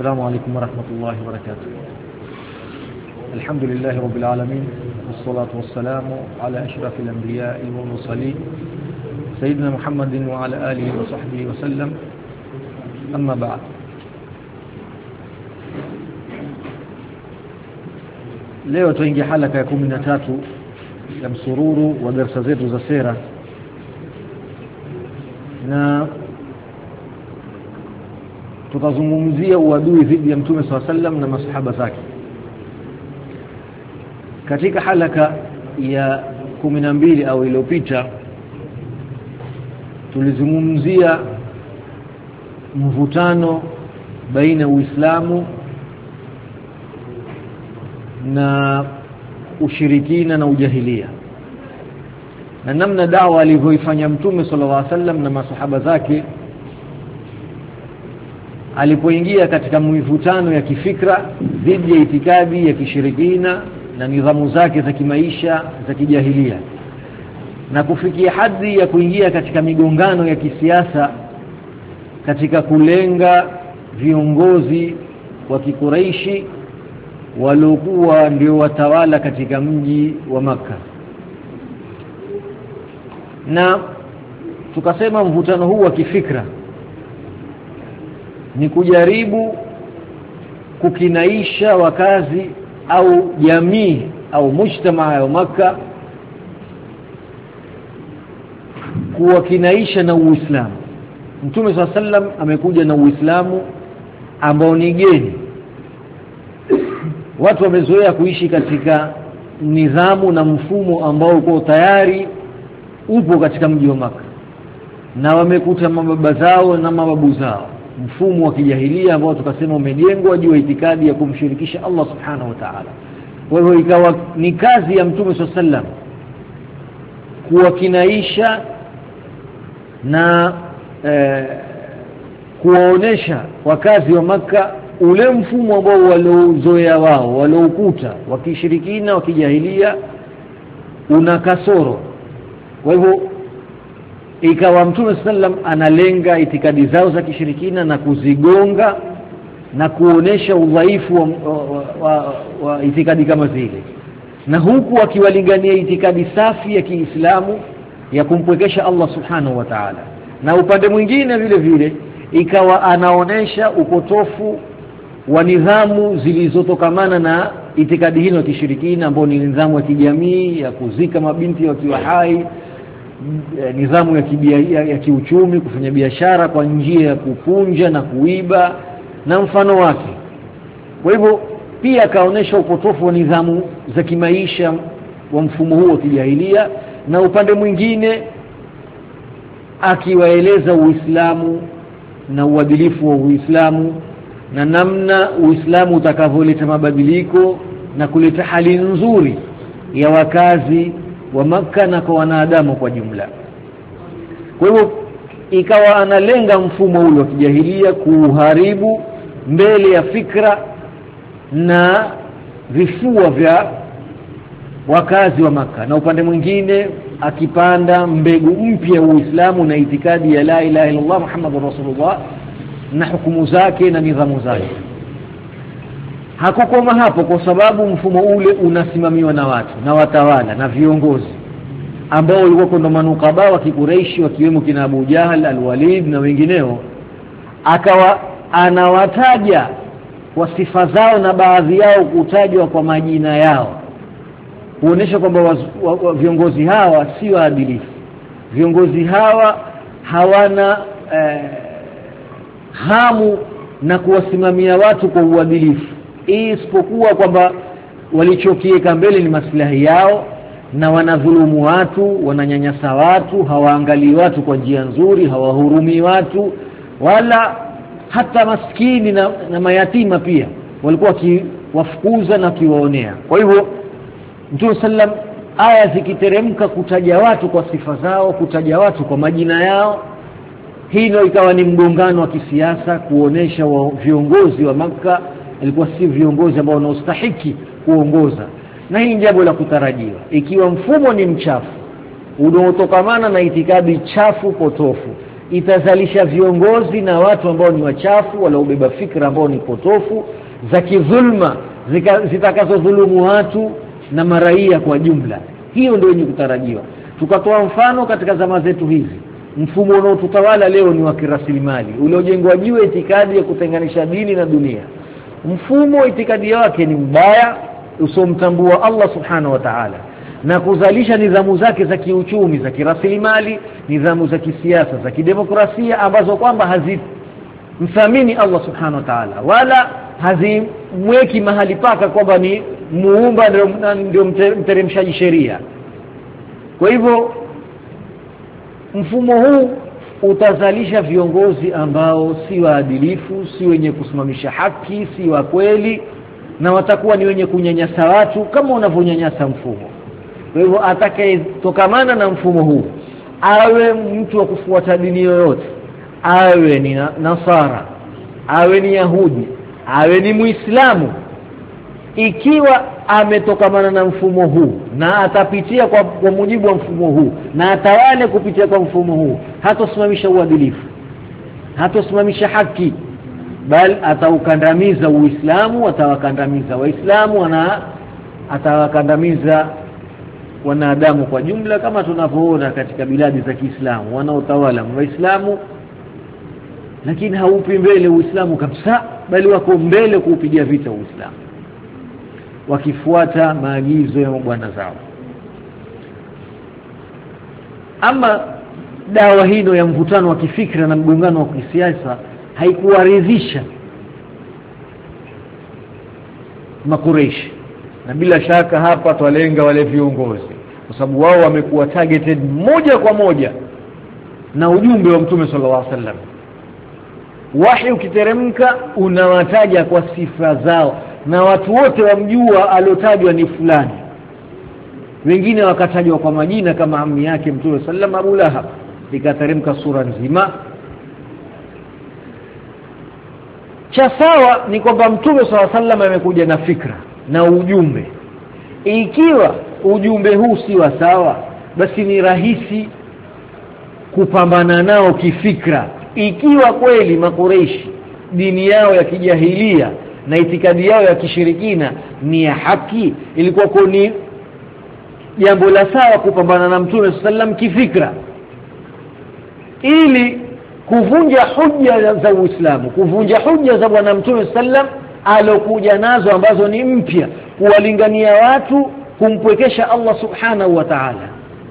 السلام عليكم ورحمة الله وبركاته. الحمد لله رب العالمين، والصلاة والسلام على أشرف الأنبياء والمرسلين سيدنا محمد وعلى آله وصحبه وسلم. أما بعد، leo tuingia halaka ya 13 ya msururu wa darasa zetu za sera, na tutazungumzia uadui dhidi ya Mtume SAW na masahaba zake. Katika halaka ya 12 au iliyopita tulizungumzia mvutano baina Uislamu na ushirikina na ujahilia, na namna dawa alivyoifanya Mtume SAW na masahaba zake alipoingia katika mivutano ya kifikra dhidi ya itikadi ya kishirikina na nidhamu zake za kimaisha za kijahilia, na kufikia hadhi ya kuingia katika migongano ya kisiasa katika kulenga viongozi wa Kikuraishi waliokuwa ndio watawala katika mji wa Makka. Na tukasema mvutano huu wa kifikra ni kujaribu kukinaisha wakazi au jamii au mujtamaa wa Makka, kuwakinaisha na Uislamu. Mtume SAW amekuja na Uislamu ambao ni geni. Watu wamezoea kuishi katika nidhamu na mfumo ambao uko tayari upo katika mji wa Makka, na wamekuta mababa zao na mababu zao mfumo wa kijahilia ambao tukasema umejengwa juu ya itikadi ya kumshirikisha Allah subhanahu wa ta'ala. Kwa hivyo ikawa ni kazi ya Mtume SAW kuwakinaisha na kuwaonesha wakazi wa Makka ule mfumo ambao waliozoea wao, walioukuta wakishirikina wa kijahilia una kasoro. Kwa hivyo ikawa Mtume sallam analenga itikadi zao za kishirikina na kuzigonga na kuonesha udhaifu wa itikadi kama zile, na huku akiwalingania itikadi safi ya Kiislamu ya kumpwekesha Allah subhanahu wa ta'ala. Na upande mwingine vile vile ikawa anaonesha upotofu wa nidhamu zilizotokamana na itikadi hiyo ya kishirikina, ambayo ni nidhamu ya kijamii ya kuzika mabinti wakiwa hai, nidhamu ya kiuchumi, kufanya biashara kwa njia ya kupunja na kuiba na mfano wake. Kwa hivyo pia kaonesha upotofu wa nidhamu za kimaisha wa mfumo huo wa kijahilia, na upande mwingine akiwaeleza Uislamu na uadilifu wa Uislamu na namna Uislamu utakavyoleta mabadiliko na kuleta hali nzuri ya wakazi wa Makka na kwa wanadamu kwa jumla. Kwa hivyo ikawa analenga mfumo ule wa kijahilia kuharibu mbele ya fikra na vifua vya wakazi wa Makka, na upande mwingine akipanda mbegu mpya Uislamu na itikadi ya la ilaha illallah Muhammadur Rasulullah na hukumu zake na nidhamu zake. Hakukoma hapo, kwa sababu mfumo ule unasimamiwa na watu na watawala na viongozi ambao walikuwa ndo manukaba wa Kikureishi, wakiwemo kina Abu Jahal, Al-Walid na wengineo. Akawa anawataja kwa sifa zao na baadhi yao kutajwa kwa majina yao, kuonesha kwamba viongozi hawa si waadilifu. Viongozi hawa hawana hamu na kuwasimamia watu kwa uadilifu, isipokuwa kwamba walichokiweka mbele ni maslahi yao, na wanadhulumu watu, wananyanyasa watu, hawaangalii watu kwa njia nzuri, hawahurumi watu, wala hata maskini na mayatima pia walikuwa wafukuza na kiwaonea. Kwa hivyo Mtume sallam aya zikiteremka kutaja watu kwa sifa zao, kutaja watu kwa majina yao, hilo ikawa ni mgongano wa kisiasa, kuonesha viongozi wa Makka ilikuwa si viongozi ambao wanaostahili kuongoza. Na hii ni jambo la kutarajiwa ikiwa mfumo ni mchafu unaotokamana na itikadi chafu potofu, itazalisha viongozi na watu ambao ni wachafu, waliobeba fikra ambao ni potofu za kidhulma, zitakazodhulumu watu na maraia kwa jumla. Hiyo ndio yenye kutarajiwa. Tukatoa mfano katika zama zetu hizi, mfumo unaotutawala leo ni wa kirasilimali uliojengwa juu ya itikadi ya kutenganisha dini na dunia. Mfumo itikadi wake ni mbaya, usomtambua Allah subhanahu wa ta'ala, na kuzalisha nidhamu zake za kiuchumi, za kirasilimali, nidhamu za kisiasa, za kidemokrasia ambazo kwamba hazimthamini Allah subhanahu wa ta'ala, wala hazimweki mahali paka kwamba ni muumba ndio mteremshaji sheria. Kwa hivyo mfumo huu utazalisha viongozi ambao si waadilifu, si wenye kusimamisha haki, si wa kweli, na watakuwa ni wenye kunyanyasa watu kama unavyonyanyasa mfumo. Kwa hivyo atakayetokamana na mfumo huu, awe mtu wa kufuata dini yoyote, awe ni Nasara, awe ni Yahudi, awe ni Muislamu, ikiwa ametokamana na mfumo huu na atapitia kwa mujibu wa mfumo huu na atawale kupitia kwa mfumo huu, hatosimamisha uadilifu, hatosimamisha haki, bali ataukandamiza Uislamu, atawakandamiza Waislamu, atawakandamiza wanadamu kwa jumla, kama tunavyoona katika biladi za Kiislamu wanaotawala Waislamu, lakini haupi mbele Uislamu kabisa, bali wako mbele kuupigia vita Uislamu wakifuata maagizo ya mabwana zao. Ama dawa hino ya mvutano wa kifikra na mgongano wa kisiasa haikuwaridhisha Makureishi, na bila shaka hapa twalenga wale viongozi, kwa sababu wao wamekuwa targeted moja kwa moja na ujumbe wa Mtume sallallahu alaihi wasallam. Wahi ukiteremka unawataja kwa sifa zao, na watu wote wamjua aliotajwa ni fulani. Wengine wakatajwa kwa majina kama ammi yake Mtume sallallahu Abu Lahab, ikateremka sura nzima. Cha sawa ni kwamba Mtume sallallahu alaihi wasallam amekuja na fikra na ujumbe. Ikiwa ujumbe huu si wa sawa, basi ni rahisi kupambana nao kifikra. Ikiwa kweli Makureishi dini yao ya kijahilia na itikadi yao ya kishirikina ni ya haki, ilikuwa ni jambo la sawa kupambana na Mtume sallam kifikra, ili kuvunja hujja za Uislamu, kuvunja hujja za bwana Mtume sallam alokuja nazo ambazo ni mpya, kuwalingania watu kumpwekesha Allah subhanahu wa ta'ala.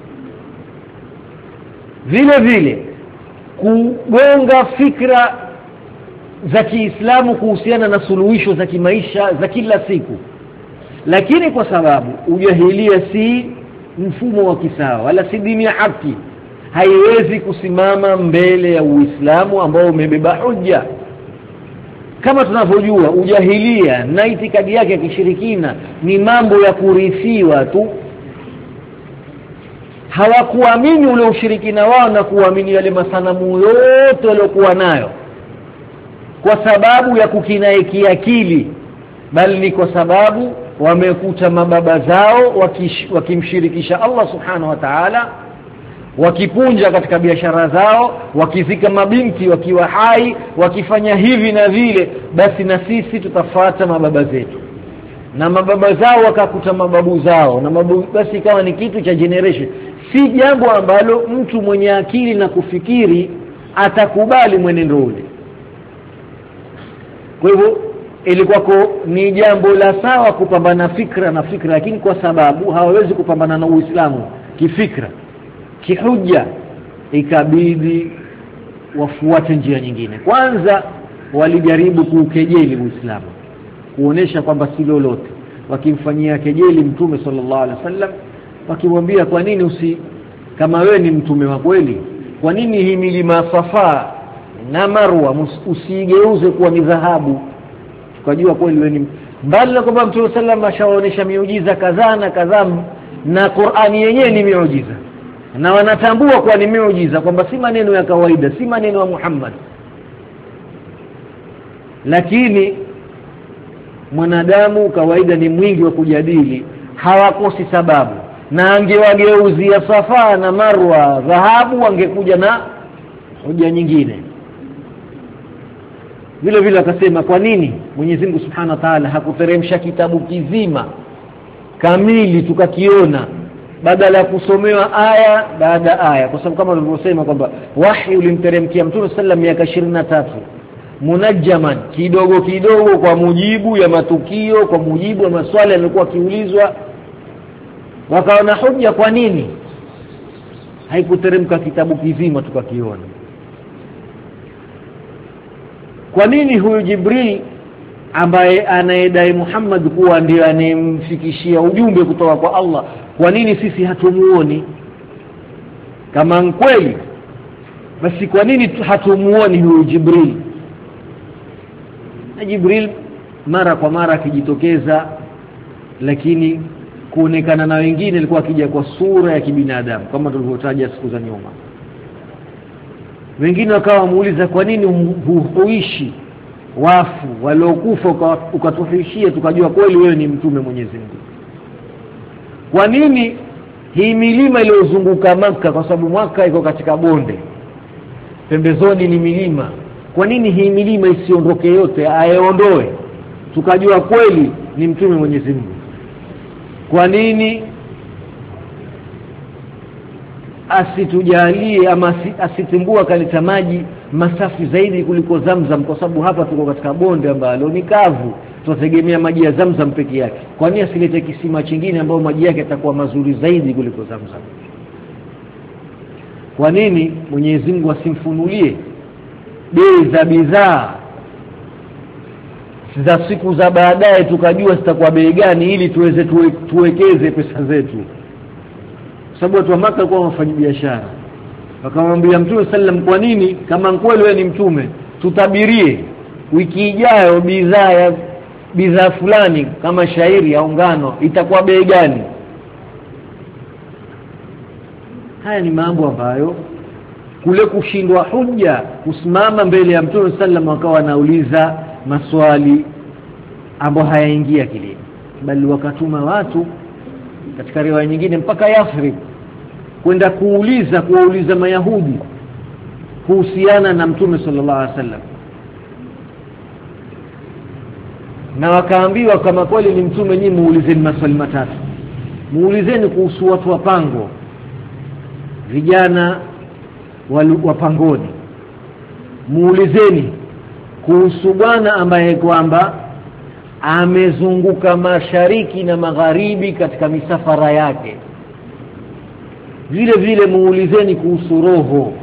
Vile vile kugonga fikra za Kiislamu kuhusiana na suluhisho za kimaisha za kila siku. Lakini kwa sababu ujahilia si mfumo wa kisawa wala si dini ya haki, haiwezi kusimama mbele ya Uislamu ambao umebeba hujja. Kama tunavyojua, ujahilia na itikadi yake ya kishirikina ni mambo ya kurithiwa tu. Hawakuamini ule ushirikina wao na kuamini yale masanamu yote waliokuwa nayo kwa sababu ya kukinai kiakili, bali ni kwa sababu wamekuta mababa zao wakimshirikisha Allah subhanahu wa ta'ala, wakipunja katika biashara zao, wakizika mabinti wakiwa hai, wakifanya hivi na vile, basi na sisi tutafuata mababa zetu. Na mababa zao wakakuta mababu zao, na basi ikawa ni kitu cha generation. Si jambo ambalo mtu mwenye akili na kufikiri atakubali mwenendo ule. Kwa hivyo ilikuwa ni jambo la sawa kupambana fikra na fikra, lakini kwa sababu hawawezi kupambana na Uislamu kifikra, kihujja, ikabidi wafuate njia nyingine. Kwanza walijaribu kuukejeli Uislamu, kuonesha kwamba si lolote, wakimfanyia kejeli Mtume sallallahu alaihi wasallam, wakimwambia kwa nini kama wewe ni mtume wa kweli, kwa nini hii milima Safa na Marwa usigeuze kuwa ni dhahabu, tukajua kweli wewe ni mbali na kwamba Mtume sallallahu ashaonesha miujiza kadhaa na kadhaa, na Qur'ani yenyewe ni miujiza, na wanatambua kwa ni miujiza, kwamba si maneno ya kawaida, si maneno ya Muhammad. Lakini mwanadamu kawaida ni mwingi wa kujadili, hawakosi sababu, na angewageuzia Safa na Marwa dhahabu, wangekuja na hoja nyingine. Vile vile akasema kwa nini Mwenyezi Mungu Subhanahu wa Ta'ala hakuteremsha kitabu kizima kamili tukakiona badala ya kusomewa aya baada aya, kwa sababu kama tulivyosema kwamba wahi ulimteremkia Mtume sallam miaka 23 munajjaman, kidogo kidogo, kwa mujibu ya matukio, kwa mujibu wa maswali yalikuwa kiulizwa. Wakaona hoja kwa nini haikuteremka kitabu kizima tukakiona. Kwa nini huyu Jibril ambaye anaedai Muhammad kuwa ndiye anemfikishia ujumbe kutoka kwa Allah, kwa nini sisi hatumuoni? Kama kweli basi kwa nini hatumuoni huyu Jibril? Na Jibril mara kwa mara akijitokeza, lakini kuonekana na wengine alikuwa akija kwa sura ya kibinadamu kama tulivyotaja siku za nyuma. Wengine wakawa muuliza kwa nini huishi wafu waliokufa ukatuhishia tukajua kweli wewe ni mtume Mwenyezi Mungu? Kwa nini hii milima iliyozunguka Makka, kwa sababu Makka iko katika bonde, pembezoni ni milima, kwa nini hii milima isiondoke yote, aiondoe tukajua kweli ni mtume Mwenyezi Mungu? Kwa nini asitujalie ama asitimbua kaleta maji masafi zaidi kuliko Zamzam, kwa sababu hapa tuko katika bonde ambalo ni kavu, tunategemea maji ya Zamzam peke yake? Kwa nini asilete kisima kingine ambao maji yake yatakuwa mazuri zaidi kuliko Zamzam? Kwa nini Mwenyezi Mungu asimfunulie bei za bidhaa za siku za baadaye tukajua zitakuwa bei gani, ili tuweze tuwekeze pesa zetu? Sababu watu wa Makka walikuwa wafanya biashara. Wakamwambia Mtume sallam, kwa nini kama kweli wewe ni mtume tutabirie wiki ijayo bidhaa fulani kama shairi au ngano itakuwa bei gani? Haya ni mambo ambayo kule kushindwa hujja kusimama mbele ya Mtume sallam wakawa wanauliza maswali ambayo hayaingia kilini, bali wakatuma watu katika riwaya nyingine mpaka Yathrib kwenda kuwauliza Mayahudi kuhusiana na Mtume sallallahu alaihi wasallam, na wakaambiwa kama kweli ni mtume nyinyi muulizeni maswali matatu. Muulizeni kuhusu watu wa pango, vijana wa pangoni. Muulizeni kuhusu bwana ambaye kwamba amezunguka mashariki na magharibi katika misafara yake. Vile vile muulizeni kuhusu roho.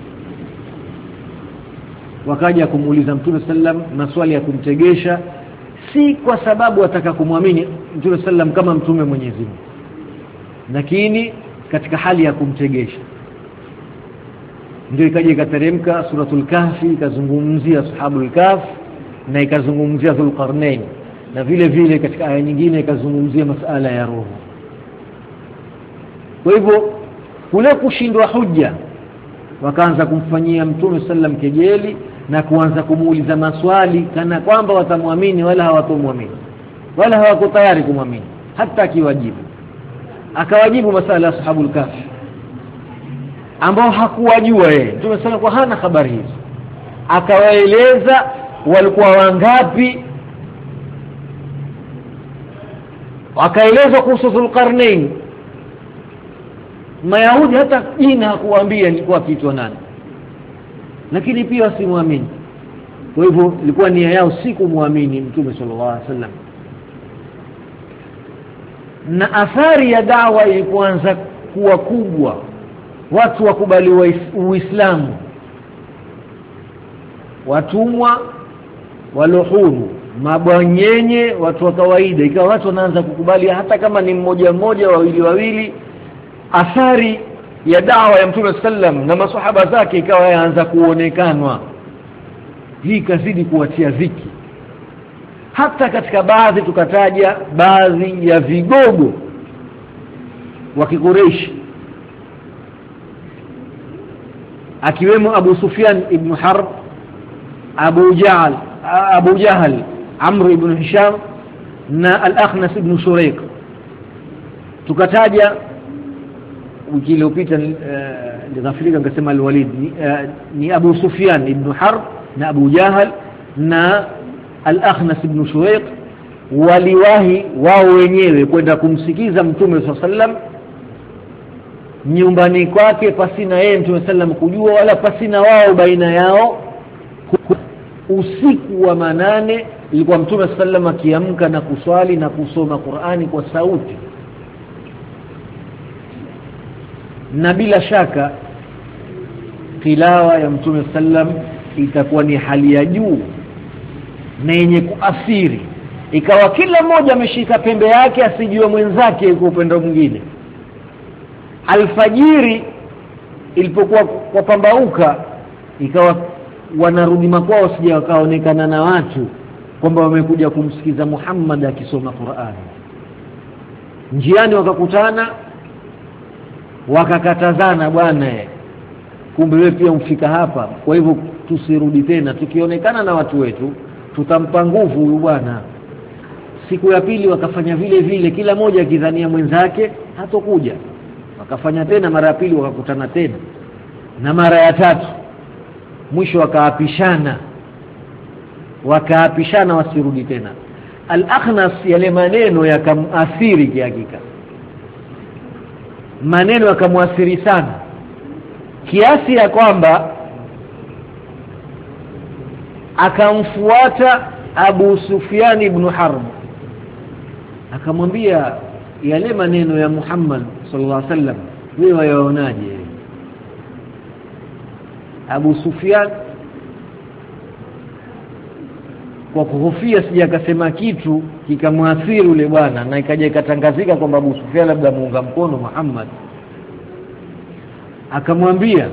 Wakaja kumuuliza Mtume sallam maswali ya kumtegesha, si kwa sababu wataka kumwamini Mtume sallam kama mtume Mwenyezi Mungu, lakini katika hali ya kumtegesha. Ndio ikaja ikateremka suratul Kahfi ikazungumzia ashabul Kahf na ikazungumzia Dhulqarnain, na vile vile katika aya nyingine ikazungumzia masala ya roho. Kwa hivyo kule kushindwa hujja wakaanza kumfanyia Mtume sallam kejeli na kuanza kumuuliza maswali kana kwamba watamwamini wala hawatomwamini, wala hawako tayari kumwamini hata akiwajibu. Akawajibu masala ya ashabul Kahf ambao hakuwajua yeye. Mtume sallam kwa hana habari hizo, akawaeleza walikuwa wangapi, wakaelezwa kuhusu Dhulqarnain. Mayahudi hata jina hakuambia ni kwa kitu nani, lakini pia wasimwamini. Kwa hivyo ilikuwa nia yao si kumwamini Mtume sallallahu alaihi wasallam. Na athari ya da'wa ilipoanza kuwa kubwa, watu wakubali Uislamu, watumwa walohuru, mabwanyenye, watu wa kawaida, ikawa watu wanaanza kukubali hata kama ni mmoja mmoja, wawili. Athari ya da'wa ya Mtume sallam na maswahaba zake ikawa yaanza kuonekanwa. Hii kazidi kuwatia dhiki. Hata katika baadhi tukataja baadhi ya vigogo wa Quraysh, akiwemo Abu Sufyan ibn Harb, Abu Jahl, Amr ibn Hisham na Al-Akhnas ibn Shuraiq. Tukataja wiki iliyopita ghafilika ngasema al-Walid ni Abu Sufyan ibn Harb na Abu Jahal na al-Akhnas ibn Shuwayq waliwahi wao wenyewe kwenda kumsikiza Mtume SAW nyumbani kwake pasina yeye Mtume sallam kujua wala pasina wao baina yao. Usiku wa manane ilikuwa Mtume sallam akiamka na kuswali na kusoma Qur'ani kwa sauti, na bila shaka tilawa ya Mtume sallam itakuwa ni hali ya juu na yenye kuathiri, ikawa kila mmoja ameshika pembe yake asijue mwenzake kwa upande mwingine. Alfajiri ilipokuwa kwa pambauka, ikawa wanarudi makwao sije wakaonekana na watu kwamba wamekuja kumsikiza Muhammad akisoma Qur'ani. Njiani wakakutana wakakatazana, bwana kumbe wewe pia umfika hapa, kwa hivyo tusirudi tena, tukionekana na watu wetu tutampa nguvu huyu bwana. Siku ya pili wakafanya vile vile, kila mmoja akidhania mwenzake hatokuja. Wakafanya tena mara ya pili, wakakutana tena, na mara ya tatu mwisho wakaapishana wasirudi tena. Al-Akhnas yale maneno yakamuathiri kihakika, maneno yakamuathiri sana kiasi ya kwamba akamfuata Abu Sufyan ibn Harb akamwambia, yale maneno ya Muhammad sallallahu alaihi wasallam wewe yaonaje? Abu Sufyan kwa kuhofia sija akasema kitu kikamwathiri yule bwana, na ikaja ikatangazika kwamba Abu Sufyan labda muunga mkono Muhammad, akamwambia,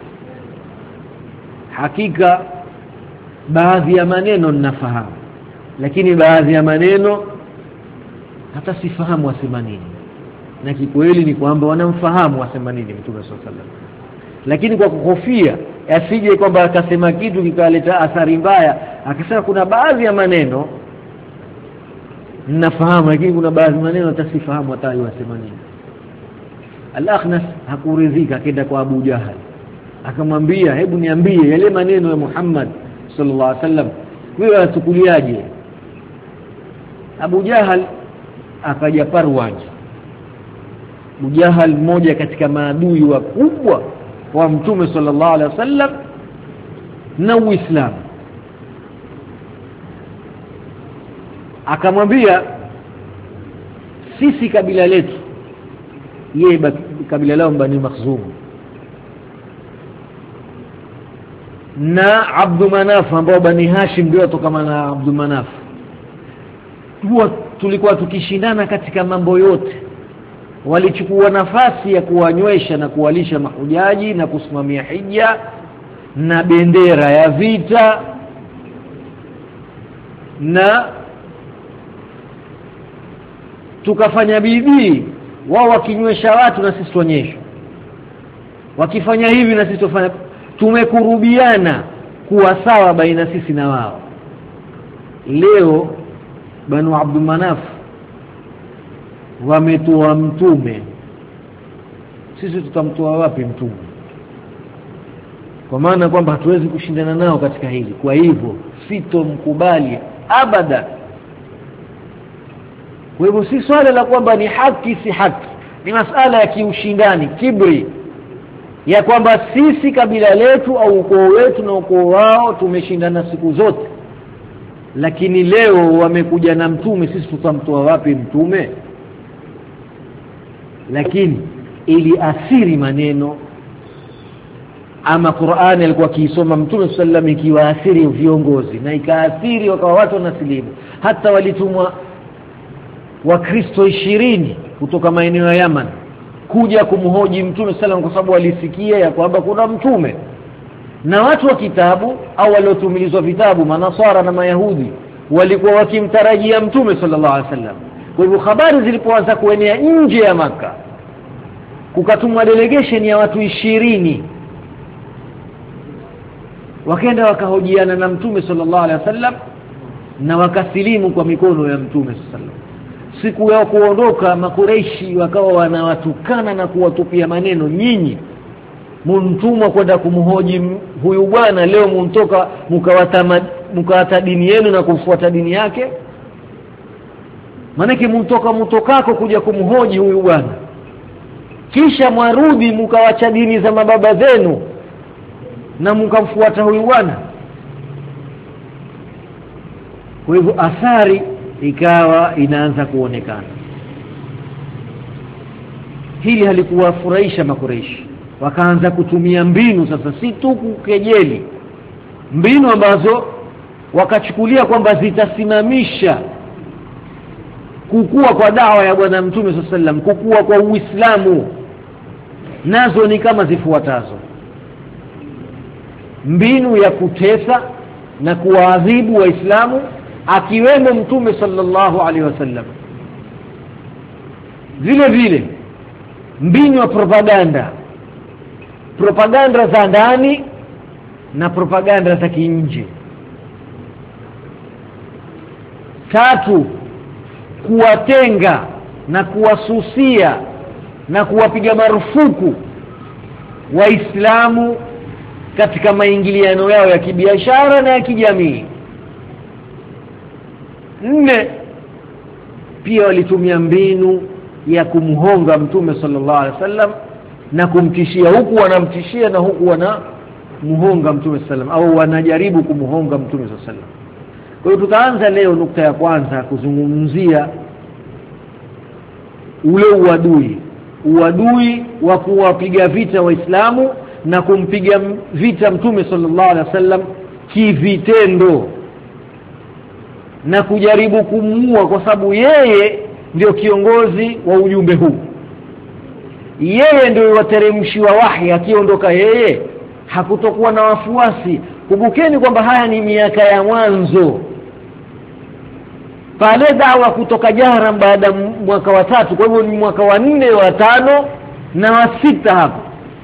hakika baadhi ya maneno ninafahamu, lakini baadhi ya maneno hata sifahamu wasema nini. Na kikweli ni kwamba wanamfahamu wasema nini Mtume SAW, lakini kwa kuhofia asije kwamba akasema kitu kikaleta athari mbaya, akasema kuna baadhi ya maneno ninafahamu, lakini kuna baadhi ya maneno hata sifahamu hata wasema nini. Al-Akhnas hakuridhika, akaenda kwa Abu Jahal akamwambia, hebu niambie yale maneno ya Muhammad sallallahu alaihi wasallam wewe unachukuliaje? Abu Jahal akaja Parwaj. Abu Jahal mmoja katika maadui wakubwa wa Mtume sallallahu alaihi wasallam na Uislamu, akamwambia, sisi kabila letu, yeye kabila lao Bani Makhzum, na Abdul Manaf ambao Bani Hashim ndio tokana na Abdul Manaf, tulikuwa tukishindana katika mambo yote. Walichukua nafasi ya kuwanywesha na kuwalisha mahujaji na kusimamia hija na bendera ya vita, na tukafanya bidii wao wakinywesha watu na sisi tuonyeshe, wakifanya hivi na sisi tufanya. Tumekurubiana kuwa sawa baina sisi na wao. Leo Banu Abdul Manaf wametoa mtume, sisi tutamtoa wapi mtume? Kwa maana kwamba hatuwezi kushindana nao katika hili, kwa hivyo sitomkubali abada. Kwa hivyo si swala la kwamba ni haki si haki, ni masala ya kiushindani, kibri, ya kwamba sisi kabila letu au ukoo wetu na ukoo wao tumeshindana siku zote, lakini leo wamekuja na mtume, sisi tutamtoa wapi mtume? Lakini ili athiri maneno ama Qur'ani alikuwa kiisoma Mtume sallam ikiwaathiri viongozi na ikaathiri wakawa watu wanasilimu. Hata walitumwa Wakristo 20 kutoka maeneo ya Yaman kuja kumhoji Mtume sallam, kwa sababu walisikia ya kwamba kuna mtume, na watu wa kitabu au waliotumilizwa vitabu manasara na mayahudi walikuwa wakimtarajia Mtume sallallahu alaihi wasallam. Kwa hivyo habari zilipoanza kuenea nje ya Maka, kukatumwa delegation ya watu 20 wakaenda wakahojiana na Mtume sallallahu alaihi wasallam na wakasilimu kwa mikono ya Mtume sallallahu alaihi wasallam. Siku ya kuondoka Makureishi wakawa wanawatukana na kuwatupia maneno, nyinyi muntumwa kwenda kumhoji huyu bwana, leo muntoka mkawata dini yenu na kufuata dini yake? Maana mutokako kuja kumhoji huyu bwana, kisha mwarudi mkawacha dini za mababa zenu na mkamfuata huyu bwana. Kwa hivyo athari ikawa inaanza kuonekana. Hili halikuwafurahisha Makureishi, wakaanza kutumia mbinu sasa, si tu kukejeli, mbinu ambazo wakachukulia kwamba zitasimamisha kukua kwa dawa ya bwana Mtume sallallahu alaihi wasallam, kukua kwa Uislamu. Nazo ni kama zifuatazo: mbinu ya kutesa na kuadhibu waislamu akiwemo Mtume sallallahu alaihi wasallam. Vile vile mbinu ya propaganda za ndani na propaganda za nje. Tatu, kuwatenga na kuwasusia na kuwapiga marufuku waislamu katika maingiliano yao ya kibiashara na ya kijamii. 4, pia walitumia mbinu ya kumhonga Mtume sallallahu alaihi wasallam na kumtishia, huku wanamtishia na huku wanamhonga Mtume sallallahu au wanajaribu kumhonga Mtume sallallahu alaihi wasallam. Kwa hiyo tutaanza leo nukta ya kwanza kuzungumzia ule uadui wa kuwapiga vita waislamu na kumpiga vita Mtume sallallahu alaihi wasallam kivitendo na kujaribu kumuua, kwa sababu yeye ndio kiongozi wa ujumbe huu. Yeye ndio wateremshiwa wahi. Akiondoka yeye hakutokuwa na wafuasi. Kumbukeni kwamba haya ni miaka ya mwanzo, pale dawa kutoka Jahram baada mwaka wa 3, kwa hivyo ni mwaka wa 4, wa 5 na wa 6. hapo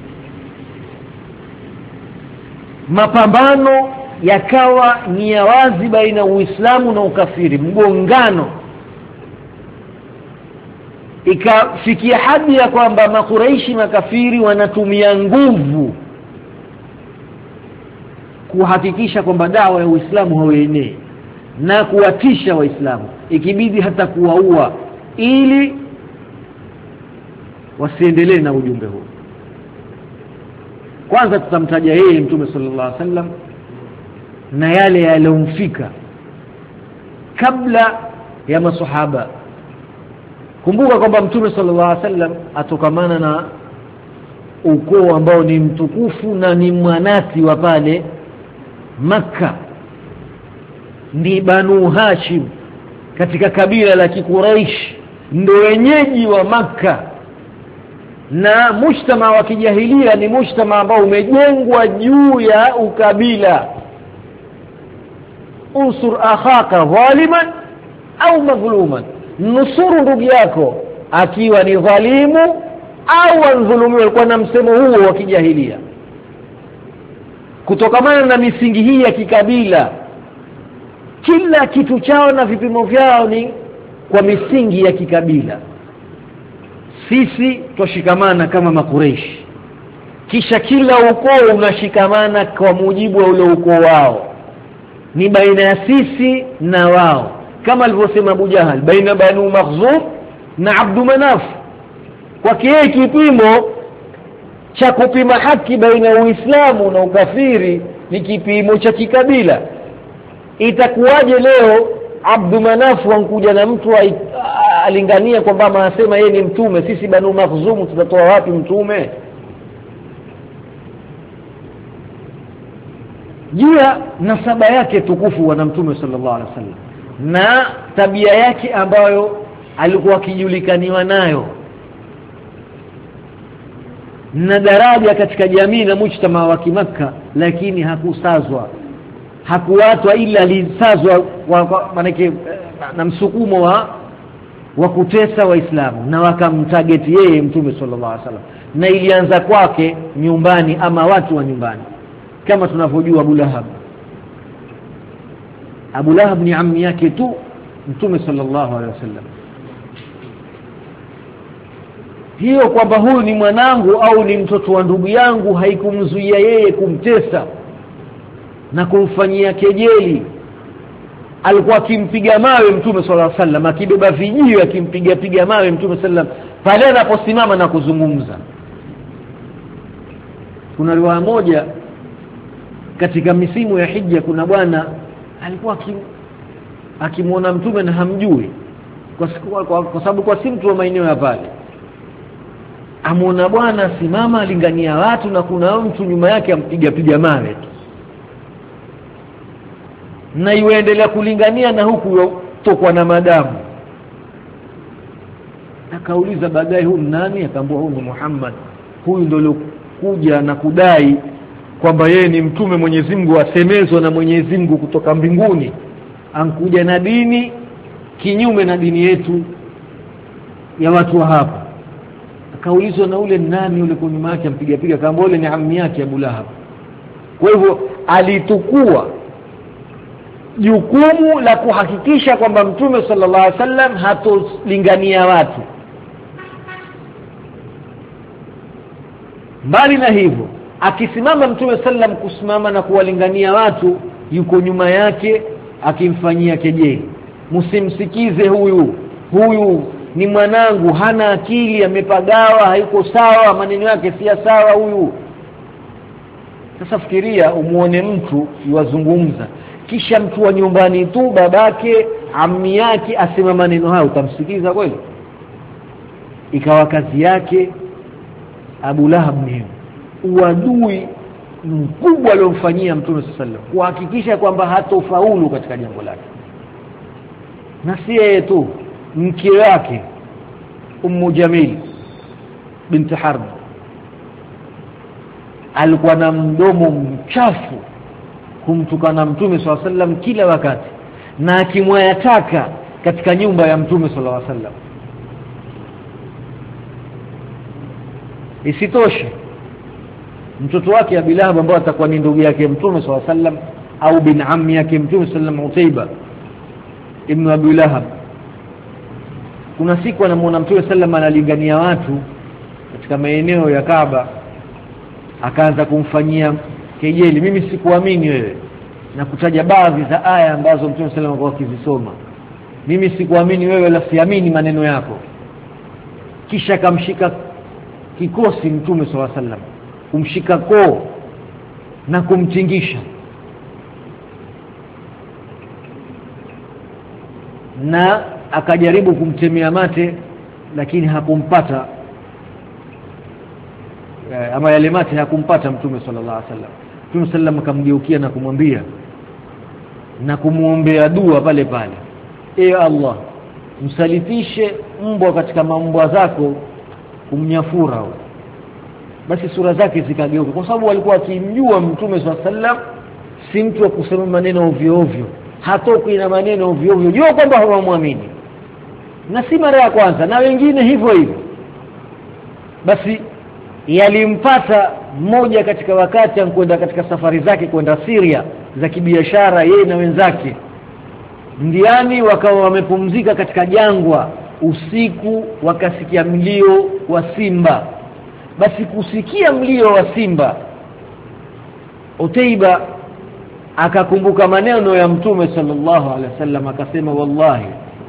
mapambano yakawa ni ya wazi baina Uislamu na ukafiri, mgongano. Ikafikia hadi ya kwamba Makureishi makafiri wanatumia nguvu kuhakikisha kwamba dawa ya Uislamu hauenei na kuwatisha waislamu, ikibidi hata kuwaua ili wasiendelee na ujumbe huu. Kwanza tutamtaja yeye Mtume sallallahu alaihi wasallam na yale yaliyomfika kabla ya maswahaba. Kumbuka kwamba Mtume sallallahu alaihi wasallam atokamana na ukoo ambao ni mtukufu na ni mwanati wa pale Makka, ni Banu Hashim katika kabila la Quraysh, ndio wenyeji wa Makka. Na mujtama wa kijahilia ni mujtama ambao umejengwa juu ya ukabila. Unsur akhaka zaliman au madhuluman, nusuru ndugu yako akiwa ni dhalimu au anzulumiwa. Kwa na msemo huo wa kijahilia, kutokamana na misingi hii ya kikabila, kila kitu chao na vipimo vyao ni kwa misingi ya kikabila. Sisi tushikamana kama Makureishi, kisha kila ukoo unashikamana kwa mujibu wa ule ukoo wao, ni baina ya sisi na wao, kama alivyosema Abu Jahal baina Banu Makhzum na Abdu Manaf. Kwa kile kipimo cha kupima haki baina ya Uislamu na ukafiri ni kipimo cha kikabila. Itakuwaje leo Abdu Manaf wankuja na mtu alingania kwamba anasema yeye ni mtume, sisi Banu Makhzum tutatoa wapi mtume? Jua nasaba yake tukufu wa Mtume sallallahu alaihi wasallam na tabia yake ambayo alikuwa akijulikaniwa nayo na daraja katika jamii na mujtama wa Kimakka, lakini hakusazwa, hakuatwa, ila alisazwa manake na msukumo wa kutesa waislamu, na wakamtarget yeye Mtume sallallahu alaihi wasallam, na ilianza kwake nyumbani ama watu wa nyumbani. Kama tunavyojua Abu Lahab ni ammi yake tu Mtume sallallahu alaihi wasallam. hiyo kwamba huyu ni mwanangu au ni mtoto wa ndugu yangu haikumzuia yeye kumtesa na kumfanyia kejeli. Alikuwa akimpiga mawe Mtume sallallahu alaihi wasallam, akibeba vijio akimpiga mawe Mtume sallallahu pale anaposimama na kuzungumza. Kuna riwaya moja katika misimu ya hija, kuna bwana alikuwa akimuona Mtume na hamjui kwa sababu kwa si mtu wa maeneo ya pale. Amuona bwana simama alingania watu na kuna mtu nyuma yake ampiga mawe na yuendelea kulingania na huku tokwa na madamu. Akauliza baadaye, huyu nani? Akaambiwa huyu ni Muhammad. Huyu ndio kuja na kudai kwamba yeye ni mtume Mwenyezi Mungu, asemezwa na Mwenyezi Mungu kutoka mbinguni, ankuja na dini kinyume na dini yetu ya watu wa hapa. Akaulizwa na ule nani yule kwa nyuma yake ampiga, akaambiwa yule ni ammi yake Abu Lahab. Kwa hivyo alitukua jukumu la kuhakikisha kwamba Mtume sallallahu alaihi wasallam hatolingania watu. Mbali na hivyo, akisimama Mtume sallam kusimama na kuwalingania watu, yuko nyuma yake akimfanyia kejeli. Msimsikize huyu ni mwanangu, hana akili, amepagawa, hayuko sawa, maneno yake si sawa huyu. Sasa fikiria umuone mtu yuwazungumza, kisha mtu wa nyumbani tu, babake, ammi yake, asema maneno hayo, utamsikiza kweli? Ikawa kazi yake Abu Lahab ni uadui mkubwa aliomfanyia Mtume sallallahu alaihi wasallam, kuhakikisha kwamba hatofaulu katika jambo lake. Na si yeye tu, mke wake Ummu Jamil binti Harb alikuwa na mdomo mchafu kumtukana Mtume sallallahu alaihi wasallam kila wakati, na akimwayataka katika nyumba ya Mtume sallallahu alaihi wasallam. Isitoshe, mtoto wake Abi Lahab ambaye atakuwa ni ndugu yake Mtume sallallahu alaihi wasallam au bin ammi yake Mtume sallallahu alaihi wasallam, Utaiba ibn Abi Lahab, kuna siku anamuona Mtume sallallahu alaihi wasallam analingania watu katika maeneo ya Kaaba, akaanza kumfanyia kejeli. Mimi sikuamini wewe, na kutaja baadhi za aya ambazo Mtume sallallahu alaihi wasallam alikuwa akizisoma. Mimi sikuamini wewe, la siamini maneno yako. Kisha akamshika kikosi Mtume sallallahu alaihi wasallam, kumshika koo na kumtingisha, na akajaribu kumtemea mate lakini hakumpata, ama yale mate hakumpata Mtume sallallahu alaihi wasallam. Mtume sallallahu akamgeukia na kumwambia na kumuombea dua pale pale, Allah, msalitishe mbwa katika mambwa zako kumnyafura huyo. Basi sura zake zikageuka, kwa sababu walikuwa wakimjua Mtume sallallahu alaihi wasallam si mtu wa kusema maneno ovyo ovyo, hatoki na maneno ovyo ovyo, jua kwamba hawamwamini. Na si mara ya kwanza, na wengine hivyo hivyo. Basi yalimpata mmoja katika wakati ankwenda katika safari zake kwenda Syria za kibiashara, yeye na wenzake ndiani, wakawa wamepumzika katika jangwa. Usiku wakasikia mlio wa simba. Basi kusikia mlio wa simba, Utaiba akakumbuka maneno ya Mtume sallallahu alaihi wasallam, akasema, wallahi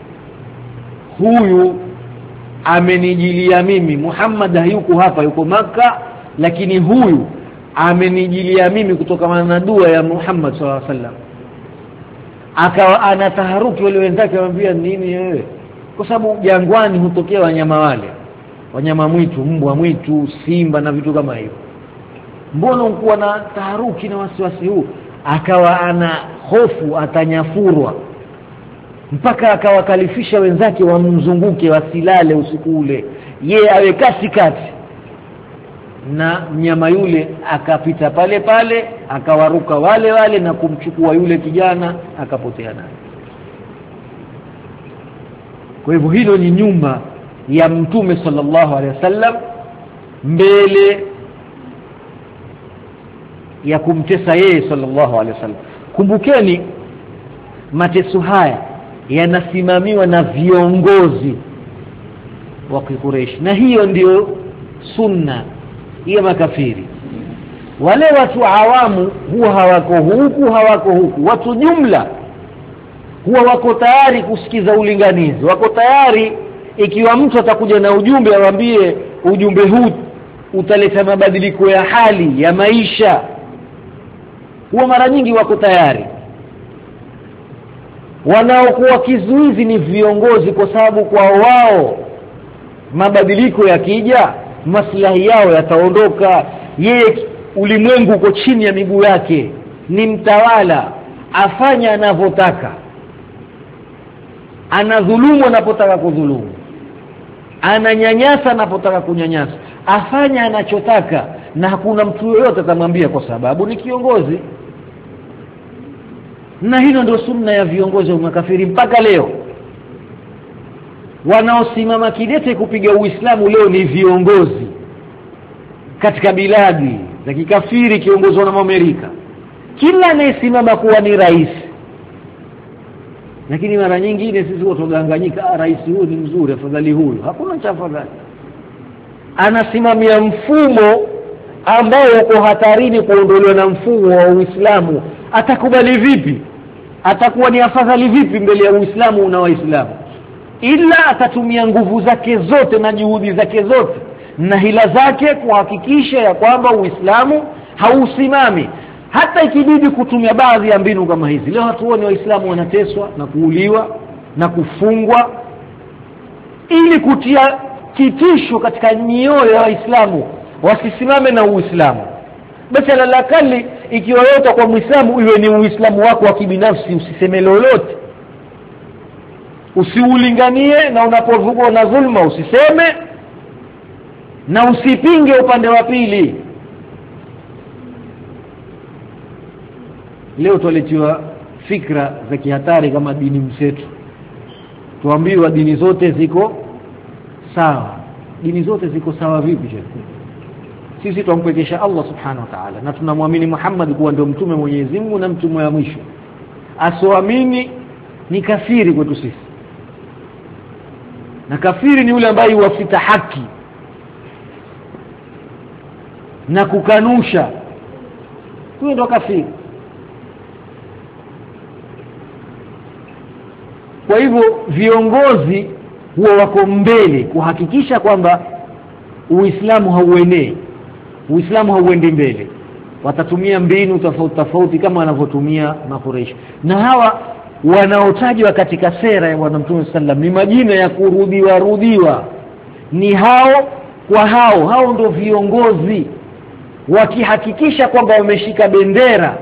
huyu amenijilia mimi. Muhammad hayuko hapa, yuko Makka, lakini huyu amenijilia mimi kutokana na dua ya Muhammad sallallahu alaihi wasallam. Akawa anataharuki, wale wenzake wamwambia, nini wewe? Kwa sababu jangwani hutokea wanyama wale, wanyama mwitu, mbwa mwitu, simba na vitu kama hivyo. Mbona unakuwa na taharuki na wasiwasi huu? Akawa ana hofu atanyafurwa, mpaka akawakalifisha wenzake wamzunguke, wasilale usiku ule, yeye awe katikati, na mnyama yule akapita pale pale, akawaruka wale na kumchukua yule kijana, akapotea naye. Kwa hivyo hilo ni nyumba ya Mtume sallallahu alaihi wasallam mbele ya kumtesa yeye sallallahu alaihi wasallam. Kumbukeni, mateso haya yanasimamiwa na viongozi wa Quraysh, na hiyo ndio sunna ya makafiri. Wale watu awamu huwa hawako huku, watu jumla huwa wako tayari kusikiza ulinganizi, wako tayari ikiwa mtu atakuja na ujumbe awambie ujumbe huu utaleta mabadiliko ya hali ya maisha, huwa mara nyingi wako tayari. Wanaokuwa kizuizi ni viongozi, kwa sababu kwa wao mabadiliko yakija maslahi yao yataondoka. Yeye ulimwengu uko chini ya miguu yake, ni mtawala, afanya anavyotaka, anadhulumu anapotaka kudhulumu, ananyanyasa anapotaka kunyanyasa, afanya anachotaka, na hakuna mtu yoyote atamwambia, kwa sababu ni kiongozi. Na hilo ndio sunna ya viongozi wa makafiri mpaka leo. Wanaosimama kidete kupiga Uislamu leo ni viongozi katika biladi za kikafiri kiongozwa na Amerika. Kila anayesimama kuwa ni rais, lakini mara nyingine sisi wotoganganyika, rais huyu ni mzuri, afadhali huyu. Hakuna cha afadhali. Anasimamia mfumo ambao uko hatarini kuondolewa na mfumo wa Uislamu. Atakubali vipi? Atakuwa ni afadhali vipi mbele ya Uislamu na Waislamu? Ila atatumia nguvu zake zote na juhudi zake zote na hila zake kuhakikisha ya kwamba Uislamu hausimami, hata ikibidi kutumia baadhi ya mbinu kama hizi. Leo hatuoni Waislamu wanateswa na kuuliwa na kufungwa, ili kutia kitisho katika mioyo ya Waislamu wasisimame na Uislamu. Basi alalakali ikiwa yote kwa Muislamu iwe ni Uislamu wako wa kibinafsi, usiseme lolote, usiulinganie, na unapovugwa na dhulma usiseme, na usipinge upande wa pili. Leo tuletiwa fikra za kihatari kama dini mseto. Tuambiwa dini zote ziko sawa. Dini zote ziko sawa vipi je? Sisi tumpekesha Allah subhanahu wa ta'ala, na tunamwamini Muhammad kuwa ndio mtume Mwenyezi Mungu na mtume wa mwisho. Asoamini ni kafiri kwetu sisi. Na kafiri ni yule ambaye huwafuta haki na kukanusha, huyo ndo kafiri. Kwa hivyo viongozi huwa wako mbele kuhakikisha kwamba Uislamu hauenei, Uislamu hauendi mbele. Watatumia mbinu tofauti tofauti kama wanavyotumia Makuraishi. Na hawa wanaotajwa katika sera ya Bwana Mtume sallam ni majina ya rudiwa, ni hao kwa hao ndio viongozi, wakihakikisha kwamba wameshika bendera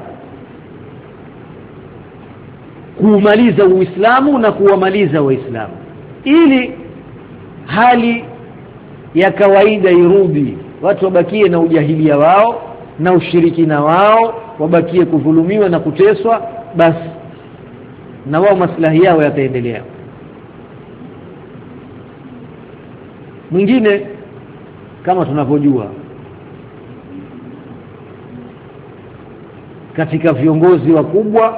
kumaliza Uislamu na kuwamaliza Waislamu, ili hali ya kawaida irudi, watu wabakie na ujahilia wao na ushirikina wao, wabakie kudhulumiwa na kuteswa, basi na wao maslahi yao yataendelea. Mwingine kama tunavyojua katika viongozi wakubwa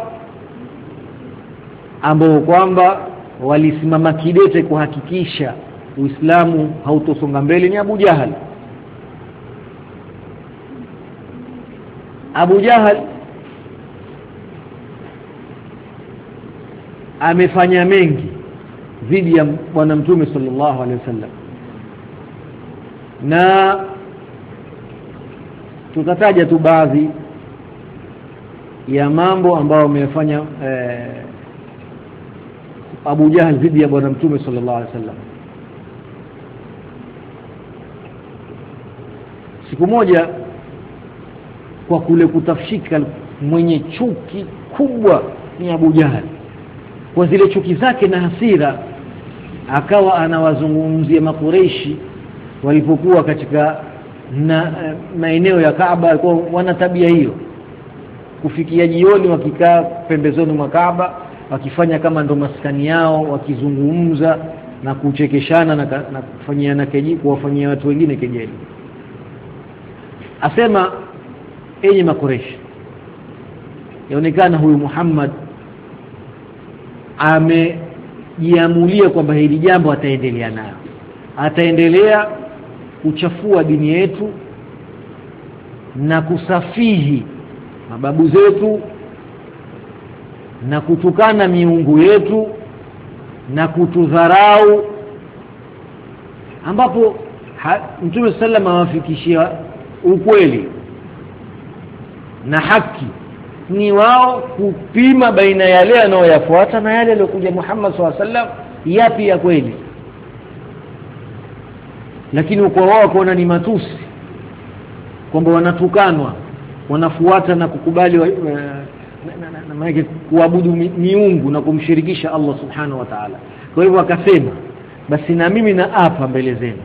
ambao kwamba walisimama kidete kuhakikisha Uislamu hautosonga mbele ni Abu Jahal. Abu Jahal amefanya mengi dhidi ya Bwana Mtume sallallahu alaihi wasallam, na tutataja tu baadhi ya mambo ambayo amefanya Abu Jahal dhidi ya Bwana Mtume sallallahu alaihi wasallam. Siku moja, kwa kule kutafshika mwenye chuki kubwa ni Abu Jahal, kwa zile chuki zake na hasira, akawa anawazungumzia Makureishi walipokuwa katika maeneo ya Kaaba. Kwa wana tabia hiyo, kufikia jioni wakikaa pembezoni mwa Kaaba wakifanya kama ndo maskani yao, wakizungumza na kuchekeshana na kufanyiana keji, kuwafanyia watu wengine kejeli. Asema, enyi Makureishi, yaonekana huyu Muhammad amejiamulia kwamba hili jambo ataendelea nayo, ataendelea kuchafua dini yetu na kusafihi mababu zetu na kutukana miungu yetu na kutudharau, ambapo Mtume sallallahu awafikishia ukweli na haki. Ni wao kupima baina yale anayoyafuata na yale aliyokuja Muhammad sallallahu alaihi wasallam, yapi ya kweli. Lakini uko wao kuona ni matusi, kwamba wanatukanwa, wanafuata na kukubali na maana kuabudu miungu na kumshirikisha Allah subhanahu wa ta'ala. Kwa hivyo akasema, basi na mimi naapa mbele zenu,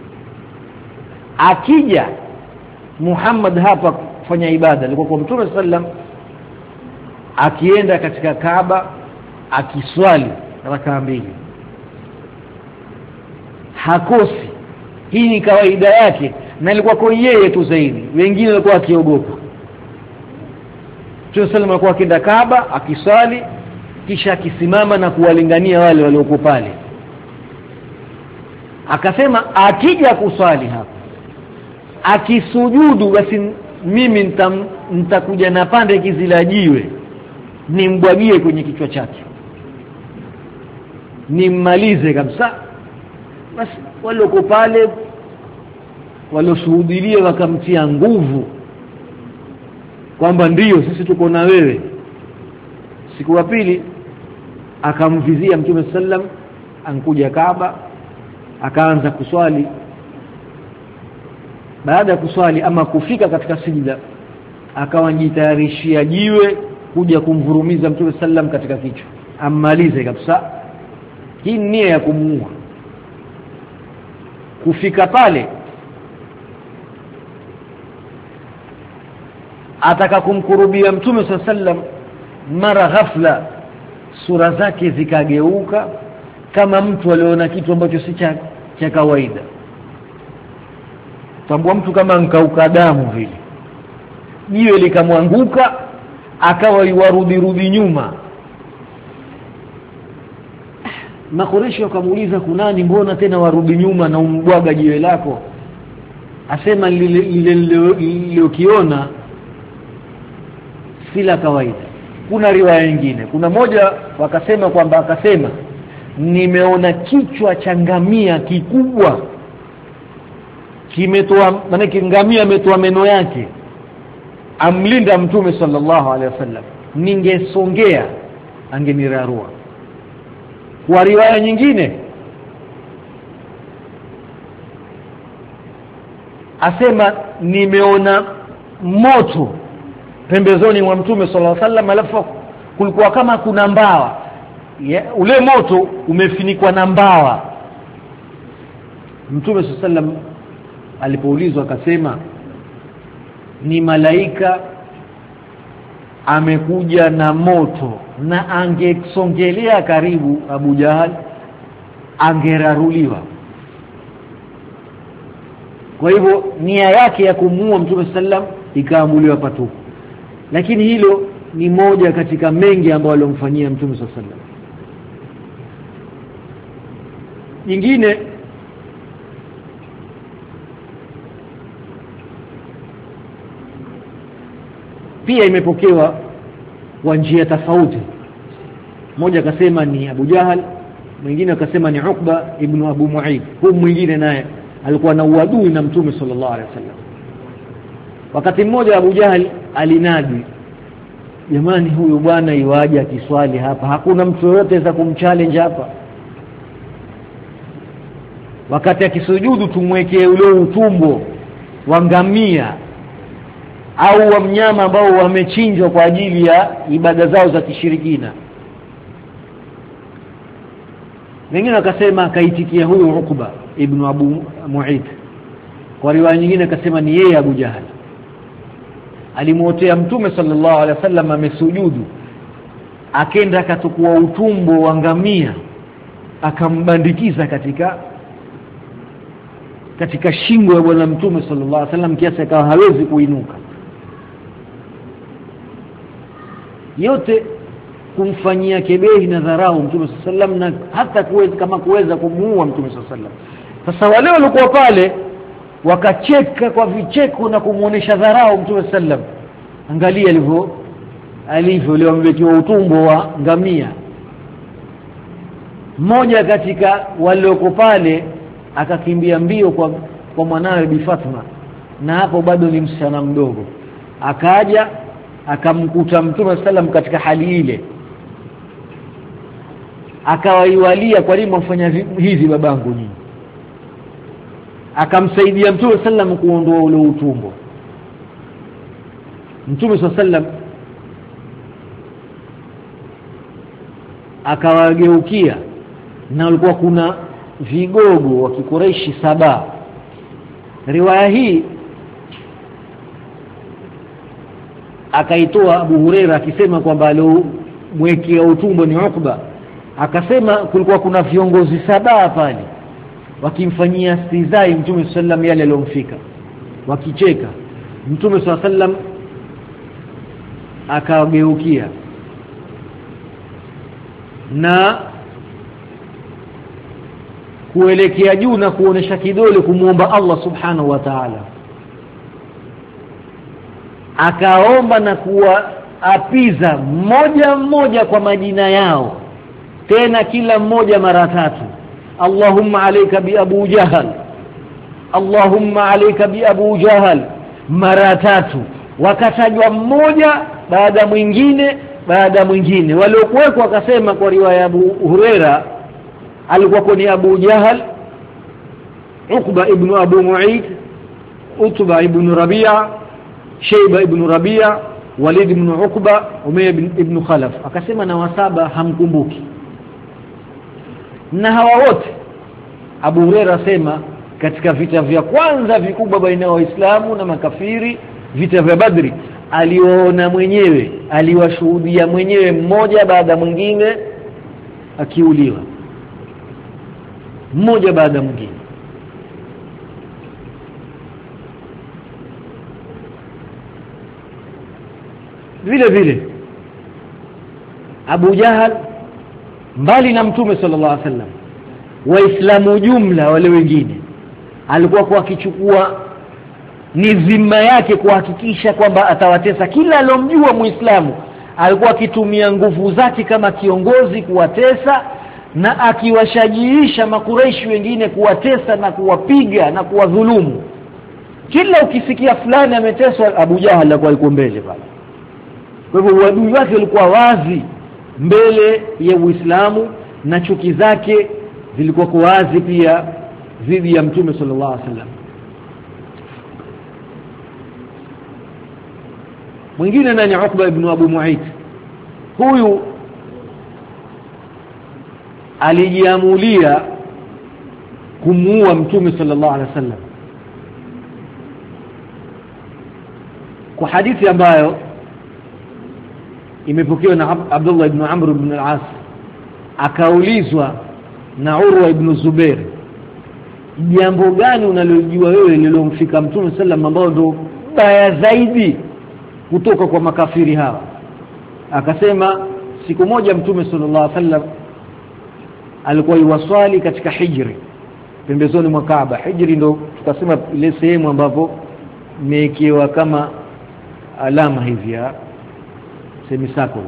akija Muhammad hapa kufanya ibada, alikuwa kwa Mtume sallam akienda katika Kaaba akiswali rakaa 2, hakosi. Hii ni kawaida yake, na ilikuwa kwa yeye tu zaidi, wengine walikuwa wakiogopa. Mtume sallam alikuwa akienda Kaaba akiswali, kisha akisimama na kuwalingania wale waliokuwa pale. Akasema akija kuswali hapa, akisujudu, basi mimi nitakuja na pande kizila jiwe nimbwagie kwenye kichwa chake, nimmalize kabisa. Basi waliokuwa pale walioshuhudia wakamtia nguvu kwamba ndiyo sisi tuko na wewe. Siku ya pili akamvizia Mtume sallam, ankuja Kaaba akaanza kuswali. Baada ya kuswali ama kufika katika sijida, akawajitayarishia jiwe kuja kumvurumiza Mtume sallam katika kichwa, ammalize kabisa. Hii nia ya kumuua. Kufika pale ataka kumkurubia Mtume sallam, mara ghafla sura zake zikageuka kama mtu aliona kitu ambacho si cha kawaida. Tambua mtu kama nkauka damu vile. Jiwe likamwanguka, akawa yuarudi nyuma. Makoreshi wakamuuliza, kunani, mbona tena warudi nyuma na umbwaga jiwe lako? Asema lile kiona sila kawaida. Kuna riwaya nyingine, kuna moja wakasema kwamba akasema, nimeona kichwa cha ngamia kikubwa kimetoa, maana ngamia ametoa meno yake amlinda Mtume sallallahu alaihi wasallam, ningesongea angenirarua. Kwa riwaya nyingine asema, nimeona moto pembezoni mwa Mtume sallallahu alaihi wasallam, alafu kulikuwa kama kuna mbawa, ule moto umefinikwa na mbawa. Mtume sallallahu alaihi wasallam alipoulizwa akasema, ni malaika amekuja na moto, na angesongelea karibu Abu Jahal angeraruliwa. Kwa hivyo nia yake ya kumuua Mtume sallam ikaamuliwa patupu. Lakini hilo ni moja katika mengi ambayo alomfanyia Mtume sallam. Nyingine pia imepokewa kwa njia tofauti. Mmoja akasema ni Abu Jahal, mwingine akasema ni Uqba ibn Abu Mu'ayth. Huyu mwingine naye alikuwa na uadui na Mtume sallallahu alaihi wasallam. Wakati mmoja Abu Jahal alinadi, jamani, huyu bwana iwaje akiswali hapa, hakuna mtu yote za kumchallenge hapa. Wakati akisujudu tumwekee ule utumbo wa ngamia au wa mnyama ambao wamechinjwa kwa ajili ya ibada zao za kishirikina. Wengine akasema akaitikia huyu Uqba ibn Abu Mu'ayth. Kwa riwaya nyingine akasema ni yeye Abu Jahal. Alimuotea Mtume sallallahu alaihi wasallam amesujudu, akenda akatukua utumbo wa ngamia akambandikiza katika shingo ya bwana Mtume sallallahu alaihi wasallam, kiasi akawa hawezi kuinuka. Yote kumfanyia kebehi na dharau Mtume sallallahu alaihi wasallam, na hata kuweza kumuua Mtume sallallahu alaihi wasallam. Sasa wale walikuwa pale wakacheka kwa vicheko na kumuonesha dharau Mtume sallam. Angalia alivyo leo amebetiwa utumbo wa ngamia. Mmoja katika wale walikuwa pale akakimbia mbio kwa mwanawe Bi Fatma, na hapo bado ni msichana mdogo. Akaja akamkuta Mtume sallam katika hali ile, akawaiwalia, kwa nini mfanya hivi babangu nyinyi? Akamsaidia Mtume sallam kuondoa ule utumbo. Mtume sallam akawageukia, na walikuwa kuna vigogo wa Kikureishi 7. Riwaya hii akaitoa Abu Huraira akisema kwamba alomwekea utumbo ni Ukba. Akasema kulikuwa kuna viongozi 7 pale wakimfanyia stizai Mtume sallam yale aliyomfika, wakicheka. Mtume sallam akageukia na kuelekea juu na kuonesha kidole kumuomba Allah subhanahu wa ta'ala. Akaomba na kuwaapiza mmoja kwa majina yao, tena kila mmoja mara 3. Allahumma alayka bi Abu Jahal, Allahumma alayka bi Abu Jahal, mara 3. Wakatajwa mmoja baada mwingine baada mwingine. Waliokuwekwa wakasema kwa riwaya ya Abu Huraira alikuwa ni Abu Jahal, Uqba ibn Abu Mu'ayth, Utba ibn Rabi'a, Shayba ibn Rabi'a, Walid ibn Uqba, Umayya ibn Khalaf. Akasema na wasaba hamkumbuki. Na hawa wote Abu Huraira asema katika vita vya kwanza vikubwa baina ya Waislamu na makafiri, vita vya Badri, aliona mwenyewe, aliwashuhudia mwenyewe mmoja baada mwingine akiuliwa, mmoja baada mwingine. Vile Abu Jahal, mbali na Mtume sallallahu alaihi wasallam, Waislamu jumla wale wengine alikuwa kwa akichukua ni zima yake kuhakikisha kwamba atawatesa kila alomjua Muislamu. Alikuwa akitumia nguvu zake kama kiongozi kuwatesa, na akiwashajiisha Makuraishi wengine kuwatesa na kuwapiga na kuwadhulumu. Kila ukisikia fulani ameteswa, Abu Jahal alikuwa mbele pale. Kwa hivyo uadui wake ulikuwa wazi mbele ya Uislamu, na chuki zake zilikuwa wazi pia dhidi ya Mtume sallallahu alaihi wasallam. Mwingine nani? Uqba ibn Abu Mu'ayth. Huyu alijiamulia kumuua Mtume sallallahu alaihi wasallam kwa hadithi ambayo imepokewa na Abdullah ibn Amr ibn al-As. Akaulizwa na Urwa ibn Zubair, jambo gani unalojua wewe lililomfika Mtume sallam ambao ndo baya zaidi kutoka kwa makafiri hawa? Akasema siku moja Mtume sallallahu alaihi wasallam alikuwa yuwaswali katika hijri pembezoni mwa Kaaba. Hijri ndo tukasema ile sehemu ambapo imekiwa kama alama hivi ya semisako.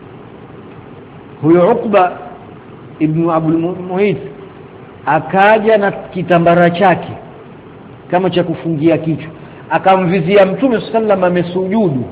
Huyo Uqba ibn Abu Mu'ayth akaja na kitambara chake kama cha kufungia kichwa, akamvizia Mtume sallam amesujudu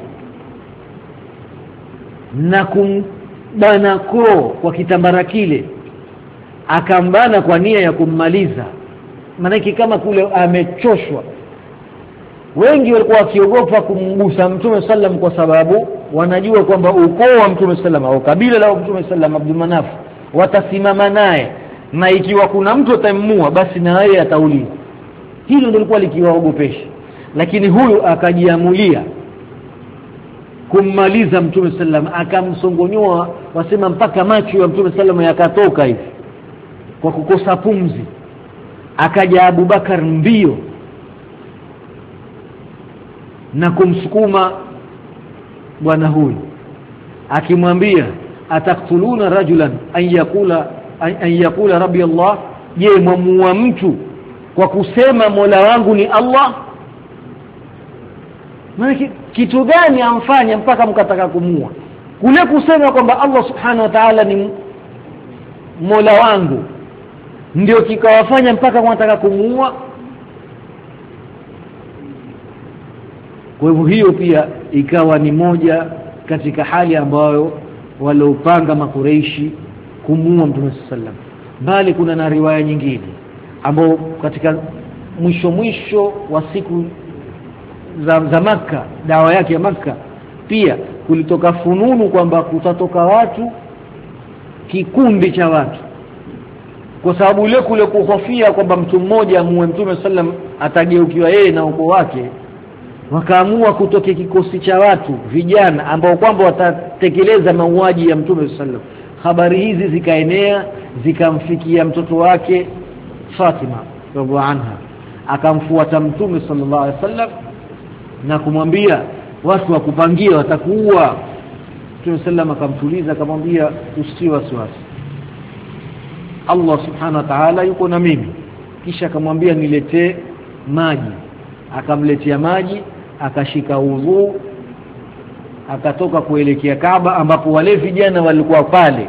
na kumbana kwa kitambara kile, akambana kwa nia ya kummaliza. Maana kama kule amechoshwa. Wengi walikuwa wakiogopa kumgusa Mtume sallam kwa sababu wanajua kwamba ukoo wa Mtume sallam au kabila la Mtume sallam Abdul Manaf watasimama naye, na ikiwa kuna mtu atamua basi na yeye atauliwa. Hilo ndio lilikuwa likiwaogopesha. Lakini huyu akajiamulia kummaliza Mtume sallam, akamsongonyoa, wasema mpaka macho ya Mtume sallam yakatoka hivi kwa kukosa pumzi. Akaja Abu Bakar mbio na kumsukuma bwana huyu akimwambia, ataktuluna rajulan an yakula rabbi Allah, je mwamuua mtu kwa kusema Mola wangu ni Allah? Maana kitu gani amfanya mpaka mkataka kumua? Kule kusema kwamba Allah subhanahu wa ta'ala ni Mola wangu ndio kikawafanya mpaka mnataka kumuua? Kwa hivyo hiyo pia ikawa ni moja katika hali ambayo waliopanga makureishi kumuua Mtume sallam. Bali kuna na riwaya nyingine ambao katika mwisho wa siku za Makka, dawa yake ya Makka, pia kulitoka fununu kwamba kutatoka watu, kikundi cha watu, kwa sababu ile kule kuhofia kwamba mtu mmoja muue Mtume sallam atageukiwa yeye na ukoo wake, wakaamua kutoke kikosi cha watu vijana ambao kwamba watatekeleza mauaji ya Mtume sallam. Habari hizi zikaenea, zikamfikia mtoto wake Fatima radhiallahu anha, akamfuata Mtume sallallahu alaihi wasallam na kumwambia watu wakupangia watakuua. Mtume sallam akamtuliza, akamwambia usiwe wasiwasi, Allah subhanahu wa ta'ala yuko na mimi. Kisha akamwambia niletee maji, akamletea maji, akashika udhu, akatoka kuelekea Kaaba ambapo wale vijana walikuwa pale,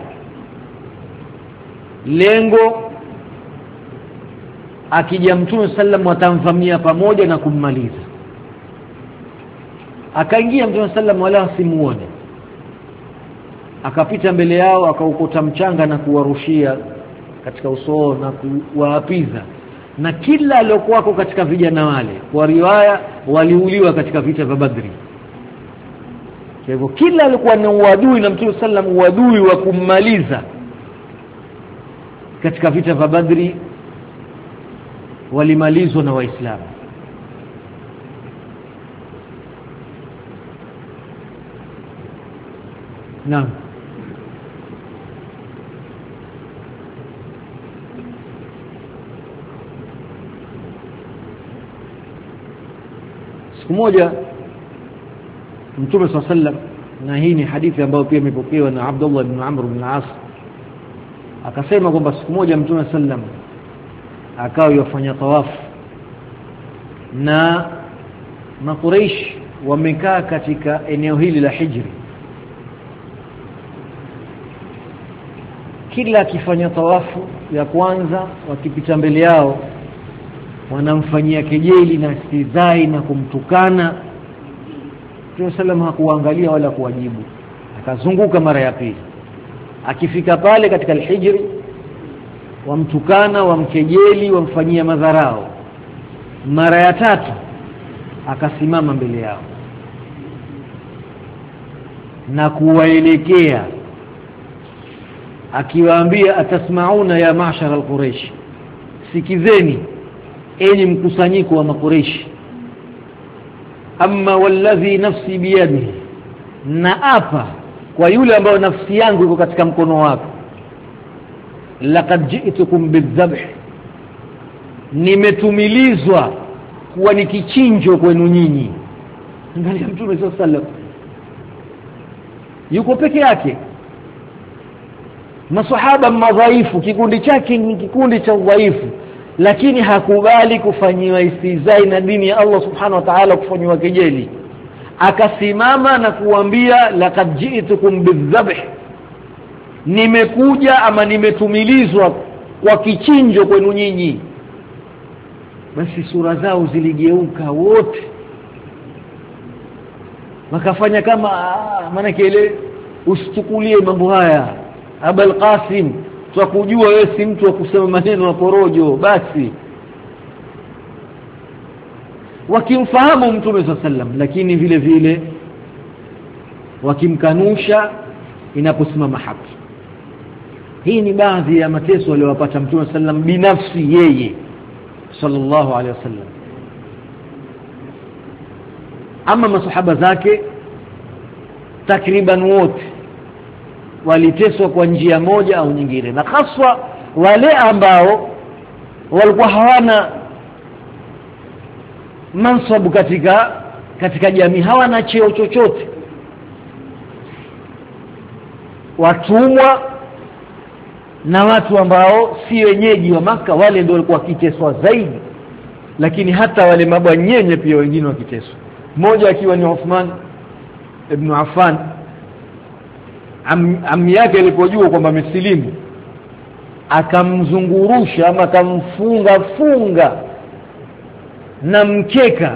lengo akija Mtume sallam watamvamia pamoja na kummaliza. Akaingia Mtume sallam wala simuone, akapita mbele yao, akaukota mchanga na kuwarushia katika uso na kuwaapiza, na kila aliyokuwa katika vijana wale kwa riwaya waliuliwa katika vita vya Badri. Kwa hivyo kila alikuwa na uadui na Mtume sallam, uadui wa kummaliza katika vita vya Badri, walimalizwa na Waislamu. Naam. Siku moja Mtume sallam, na hii ni hadithi ambayo pia imepokewa na Abdullah ibn Amr ibn al-As, akasema kwamba siku moja Mtume sallam akawa yafanya tawafu na Makuraish wamekaa katika eneo hili la Hijri. Kila akifanya tawafu ya kwanza, wakipita mbele yao wanamfanyia kejeli na istizai na kumtukana. Mtume sallam hakuangalia wala kuwajibu, akazunguka mara ya pili. Akifika pale katika al-Hijri, wamtukana, wamkejeli, wamfanyia madharau. Mara ya tatu akasimama mbele yao na kuwaelekea akiwaambia, atasmauna ya ma'shar al-Quraish, sikizeni enyi mkusanyiko wa Makuraishi, amma walladhi nafsi biyadihi, na apa kwa yule ambaye nafsi yangu iko katika mkono wake, laqad ji'tukum bidhabh, nimetumilizwa kuwa ni kichinjo kwenu nyinyi. Angalia Mtume sallallahu alaihi wasallam yuko peke yake, maswahaba madhaifu, kikundi chake ni kikundi cha udhaifu, lakini hakubali kufanyiwa istizai na dini ya Allah subhanahu wa ta'ala, kufanyiwa kejeli. Akasimama na kuambia, laqad ji'tukum bidhabh, nimekuja ama nimetumilizwa kwa kichinjo kwenu nyinyi. Basi sura zao ziligeuka wote, wakafanya kama maana ile, usichukulie mambo haya Abul Qasim, tukujua wewe si mtu wa kusema maneno ya porojo. Basi wakimfahamu Mtume sallam, lakini vile vile wakimkanusha inaposimama haki. Hii ni baadhi ya mateso aliyopata Mtume sallam binafsi yeye sallallahu alaihi wasallam. Ama masahaba zake takriban wote waliteswa kwa njia moja au nyingine, na haswa wale ambao walikuwa hawana mansabu katika jamii, hawana cheo chochote, watumwa na watu ambao si wenyeji wa Maka, wale ndio walikuwa kiteswa zaidi lakini hata wale mabwanyenye pia wengine wakiteswa. Mmoja akiwa ni Uthman ibn Affan, ammi yake alipojua kwamba amesilimu akamzungurusha ama akamfunga na mkeka,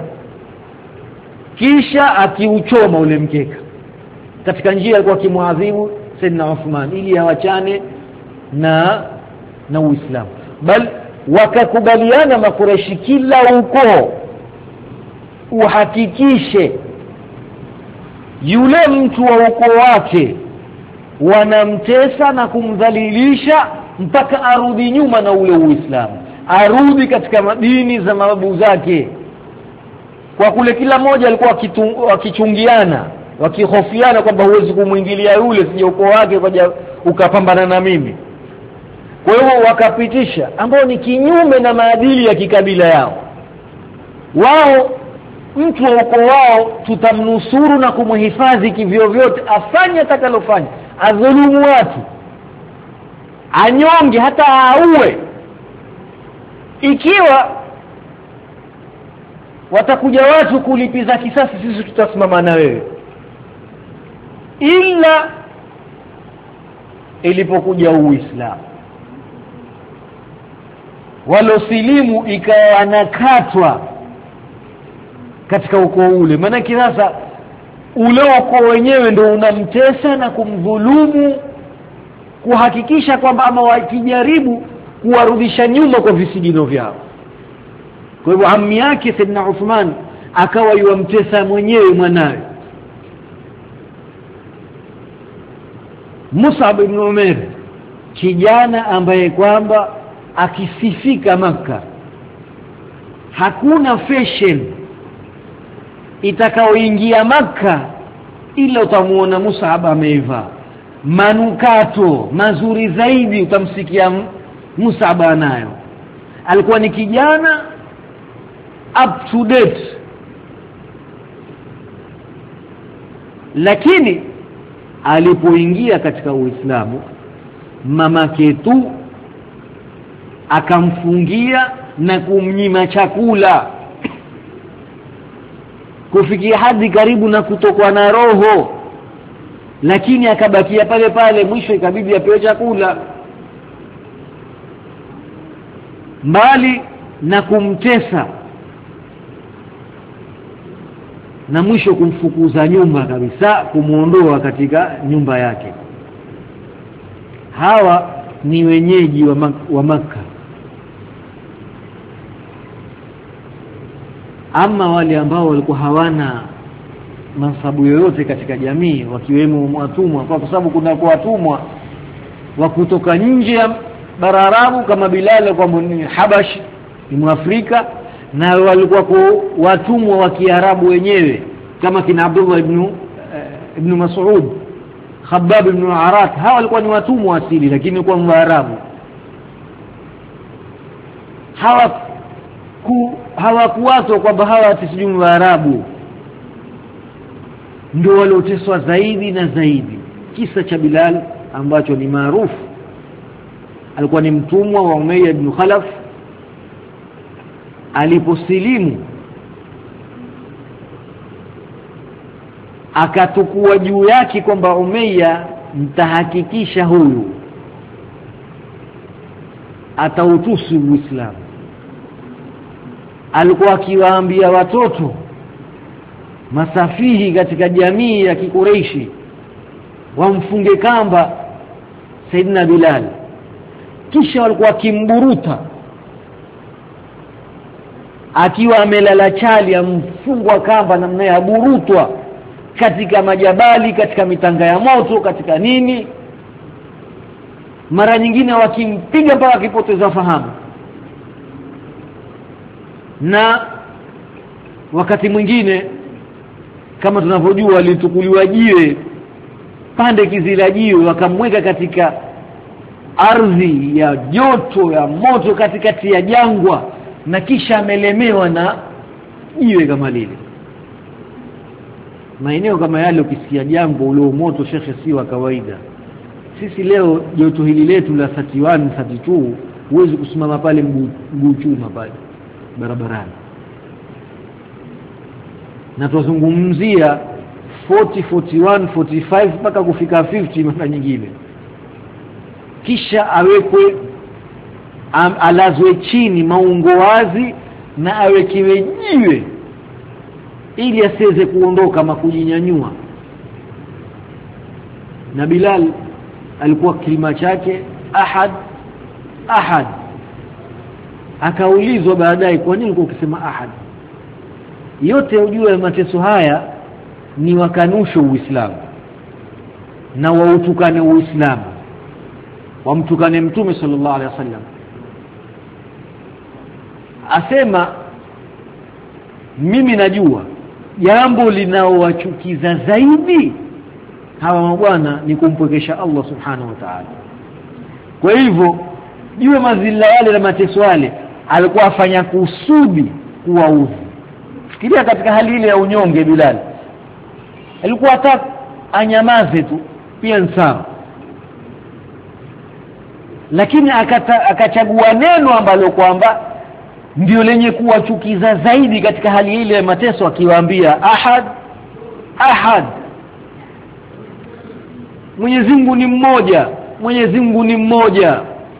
kisha akiuchoma ule mkeka. Katika njia alikuwa akimuadhibu Saidna Uthman ili awachane na Uislamu. Bal wakakubaliana Makureshi kila ukoo uhakikishe yule mtu wa ukoo wake wanamtesa na kumdhalilisha mpaka arudi nyuma na ule Uislamu, arudi katika madini za mababu zake. Kwa kule kila mmoja alikuwa wakichungiana, wakihofiana kwamba huwezi kumuingilia yule, sije ukoo wake ukaja ukapambana na mimi. Kwa hiyo wakapitisha ambao ni kinyume na maadili ya kikabila yao. Wao mtu wa ukoo wao tutamnusuru na kumhifadhi kivyo vyote, afanye atakalofanya, adhulumu watu, anyonge, hata auwe. Ikiwa watakuja watu kulipiza kisasi, sisi tutasimama na wewe. Ila ilipokuja Uislamu, walosilimu ikawa anakatwa katika ukoo ule. Maana sasa ule ukoo wenyewe ndio unamtesa na kumdhulumu, kuhakikisha kwamba ama wakijaribu kuwarudisha nyuma kwa visigino vyao. Kwa hivyo ammi yake Saidna Uthman akawa yumtesa mwenyewe mwanawe. Mus'ab ibn Umair, kijana ambaye kwamba akisifika Makka, hakuna fashion itakaoingia Makka ila utamuona Mus'ab amevaa manukato mazuri zaidi, utamsikia Mus'ab anayo. Alikuwa ni kijana up to date, lakini alipoingia katika Uislamu mamake tu akamfungia na kumnyima chakula, kufikia hadi karibu na kutokwa na roho, lakini akabakia pale pale. Mwisho ikabidi apewe chakula, mbali na kumtesa, na mwisho kumfukuza nyumba kabisa, kumuondoa katika nyumba yake. Hawa ni wenyeji wa Makka. Ama wale ambao walikuwa hawana masabu yoyote katika jamii, wakiwemo watumwa, kwa sababu kuna watumwa wa kutoka nje ya bara Arabu kama Bilal kwa ni Habash, ni Mwafrika, na walikuwa watumwa wa Kiarabu wenyewe kama kina Abdullah ibn Mas'ud, Khabbab ibn Arat. Hawa walikuwa ni watumwa asili, lakini kwa Waarabu. Hawakuwato kwamba hawa tisijui Waarabu ndio walioteswa zaidi na zaidi. Kisa cha Bilal ambacho ni maarufu, alikuwa ni mtumwa wa Umayya ibn Khalaf. Aliposilimu akatukua juu yake kwamba Umayya, mtahakikisha huyu atautusi Uislamu. Alikuwa akiwaambia watoto masafihi katika jamii ya Kikureishi wamfunge kamba Saidina Bilal, kisha walikuwa kimburuta akiwa amelala chali, amfungwa kamba namna ya burutwa katika majabali, katika mitanga ya moto, katika nini. Mara nyingine wakimpiga mpaka akipoteza fahamu, na wakati mwingine kama tunavyojua alitukuliwa jiwe, pande kizila jiwe, wakamweka katika ardhi ya joto ya moto katikati ya jangwa, na kisha amelemewa na jiwe kama lile. Maeneo kama yale ukisikia jambo ule moto, shekhe, si wa kawaida. Sisi leo joto hili letu la 31 32 huwezi kusimama pale mguu chuma pale, barabarani, na tuzungumzia 40, 41, 45 mpaka kufika 50 mara nyingine. Kisha awekwe alazwe chini maungo wazi na awekiwe jiwe ili asiweze kuondoka ama kujinyanyua. Na Bilal alikuwa kilima chake ahad ahad. Akaulizwa baadaye, kwa nini ulikuwa ukisema ahad? Yote ujue mateso haya ni wakanusho Uislamu na wautukane Uislamu, wamtukane Mtume sallallahu alaihi wasallam. Asema, mimi najua jambo linaowachukiza zaidi hawa mabwana ni kumpwekesha Allah subhanahu wa ta'ala. Kwa hivyo jua mazila yale na mateso yale alikuwa afanya kusudi kuwaudhi. Fikiria katika hali ile ya unyonge, Bilal alikuwa hata anyamaze tu pia ni sawa, lakini akachagua neno ambalo kwamba ndio lenye kuwachukiza zaidi katika hali ile ya mateso, akiwaambia ahad ahad, Mwenyezi Mungu ni mmoja, Mwenyezi Mungu ni mmoja.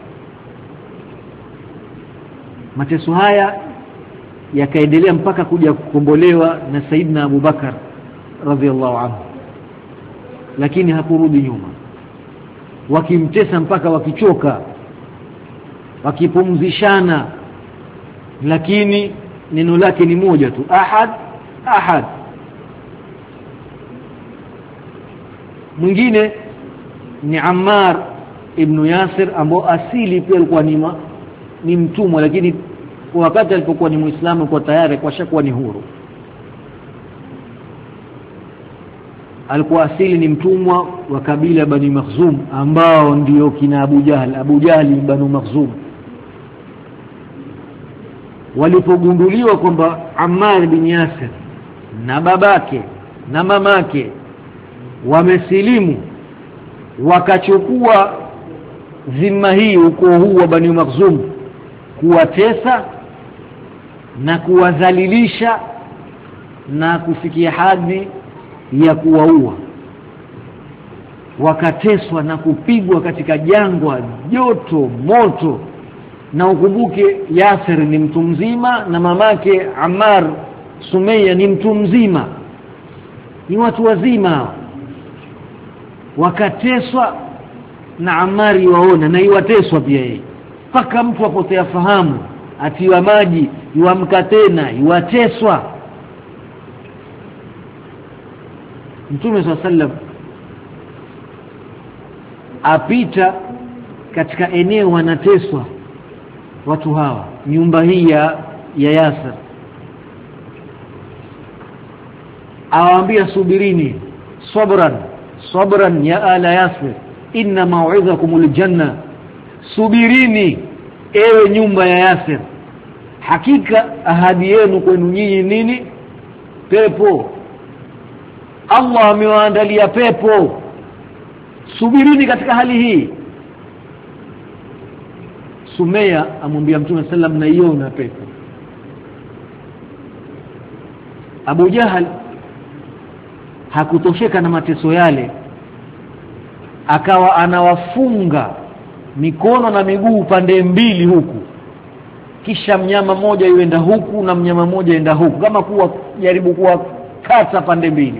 Mateso haya yakaendelea mpaka kuja kukombolewa na Saidina Abu Bakar radhiallahu anhu, lakini hakurudi nyuma. Wakimtesa mpaka wakichoka, wakipumzishana, lakini neno lake ni moja tu, ahad ahad. Mwingine ni Ammar ibn Yasir, ambao asili pia alikuwa ni mtumwa, lakini wakati alipokuwa ni Muislamu kwa tayari kwa shakuwa ni huru. Alikuwa asili ni mtumwa wa kabila Bani Makhzum, ambao ndio kina Abu Jahl. Abu Jahl ni Bani Makhzum. Walipogunduliwa kwamba Ammar bin Yasir na babake na mamake wamesilimu, wakachukua dhima hii ukoo huu wa Bani Makhzum kuwatesa na kuwadhalilisha na kufikia hadi ya kuwaua. Wakateswa na kupigwa katika jangwa, joto, moto. Na ukumbuke Yasir ni mtu mzima na mamake Ammar Sumayya ni mtu mzima, ni watu wazima. Wakateswa na Ammar waona na iwateswa pia yeye, mpaka mtu apotea fahamu, atiwa maji, yuamka tena, iwateswa. Mtume SAW apita katika eneo wanateswa watu hawa, nyumba hii ya Yasir, awaambia subirini, sabran sabran ya ala Yasir, inna maw'idhakumul janna, subirini ewe nyumba ya Yasir, hakika ahadi yenu kwenu nyinyi nini? Pepo. Allah amewaandalia pepo, subirini katika hali hii. Sumayya amwambia Mtume sallam, naiona pepo. Abu Jahal hakutosheka na mateso yale, akawa anawafunga mikono na miguu pande mbili huku, kisha mnyama mmoja yuenda huku na mnyama mmoja yuenda huku, kama kuwa jaribu kuwa kata pande mbili,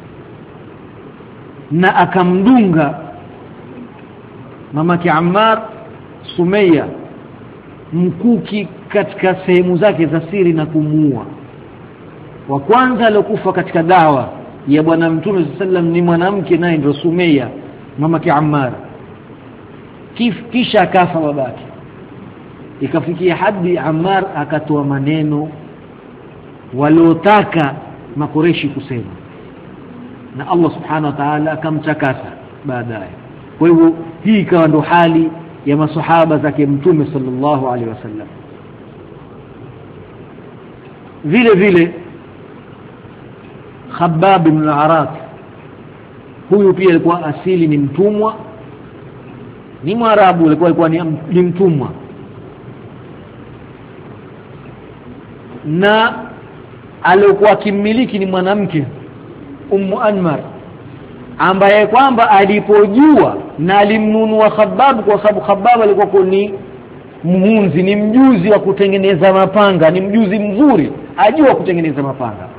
na akamdunga mamake Ammar Sumayya mkuki katika sehemu zake za siri na kumuua. Wa kwanza aliyokufa katika dawa ya bwana Mtume sallam ni mwanamke, naye ndio Sumayya mamake Ammar. Kisha akafa babake. Ikafikia hadi Ammar akatoa maneno waliotaka Makureshi kusema, na Allah subhanahu wa ta'ala akamchakasa baadaye. Kwa hivyo hii ikawa ndo hali ya masahaba zake Mtume sallallahu alaihi wasallam. Vile vile Khabbab ibn al-Arat, huyu pia alikuwa asili ni mtumwa, ni Mwarabu, alikuwa ni mtumwa. na alikuwa kimiliki ni mwanamke Ummu Anmar, ambaye kwamba alipojua na alimnunua Khabbab, kwa sababu Khabbab alikuwa ni muhunzi, ni mjuzi wa kutengeneza mapanga, ni mjuzi mzuri, ajua kutengeneza mapanga.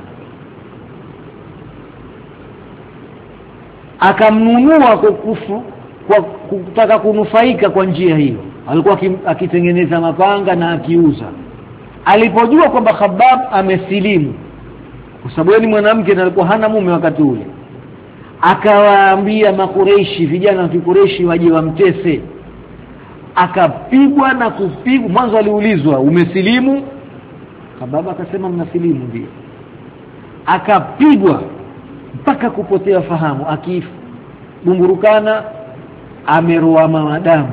Akamnunua kwa kutaka kunufaika kwa njia hiyo. Alikuwa akitengeneza mapanga na akiuza. Alipojua kwamba Khabbab amesilimu, kwa sababu ni mwanamke na alikuwa hana mume wakati ule, akawaambia Makureishi, vijana wa Kikureishi waje wamtese. Akapigwa na kupigwa. Mwanzo aliulizwa umesilimu? Khabbab akasema mnasilimu ndio. Akapigwa mpaka kupotea fahamu, akibumburukana, ameroa madamu,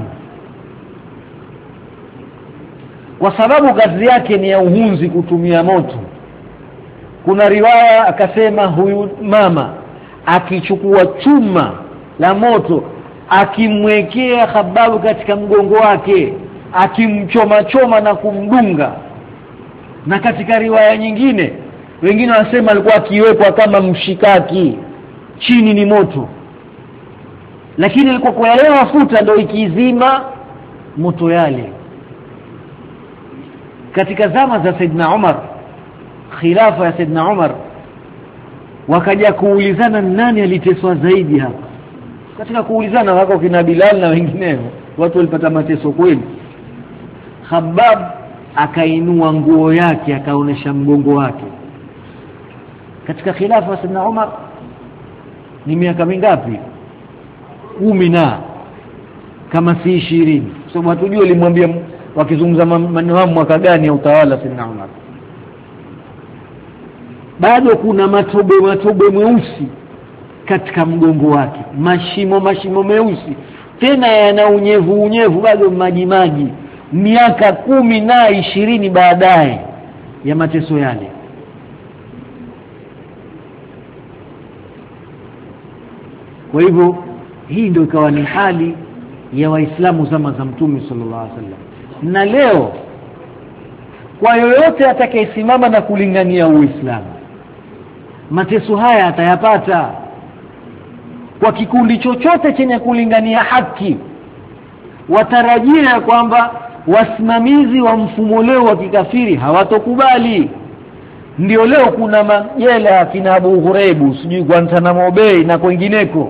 kwa sababu kazi yake ni ya uhunzi, kutumia moto. Kuna riwaya akasema huyu mama akichukua chuma la moto akimwekea Khabbab katika mgongo wake, akimchoma na kumdunga. Na katika riwaya nyingine wengine wanasema alikuwa akiwekwa kama mshikaki, chini ni moto, lakini alikuwa kwa yale mafuta ndio ikizima moto yale. Katika zama za Saidna Umar, khilafa ya Saidna Umar, wakaja kuulizana nani aliteswa zaidi hapa. Katika kuulizana wako kina Bilal na wengineo, watu walipata mateso kweli. Khabbab akainua nguo yake akaonesha mgongo wake. Katika khilafa ya Saidna Umar ni miaka mingapi? 10 na kama si 20, kwa sababu hatujui alimwambia wakizungumza maneno mwaka gani ya utawala Saidna Umar. Bado kuna matobe mweusi katika mgongo wake, mashimo meusi, tena yana unyevu bado maji. Miaka 10 na 20 baadaye ya mateso yale. Kwa hivyo hii ndio ikawa ni hali ya Waislamu zama za Mtume sallallahu alaihi wasallam. Na leo kwa yoyote atakayesimama na kulingania Uislamu, mateso haya atayapata. Kwa kikundi chochote chenye kulingania haki, watarajia kwamba wasimamizi wa mfumo leo wa kikafiri hawatokubali. Ndio leo kuna majela kina Abu Ghuraibu, sijui Guantanamo Bay na kwingineko,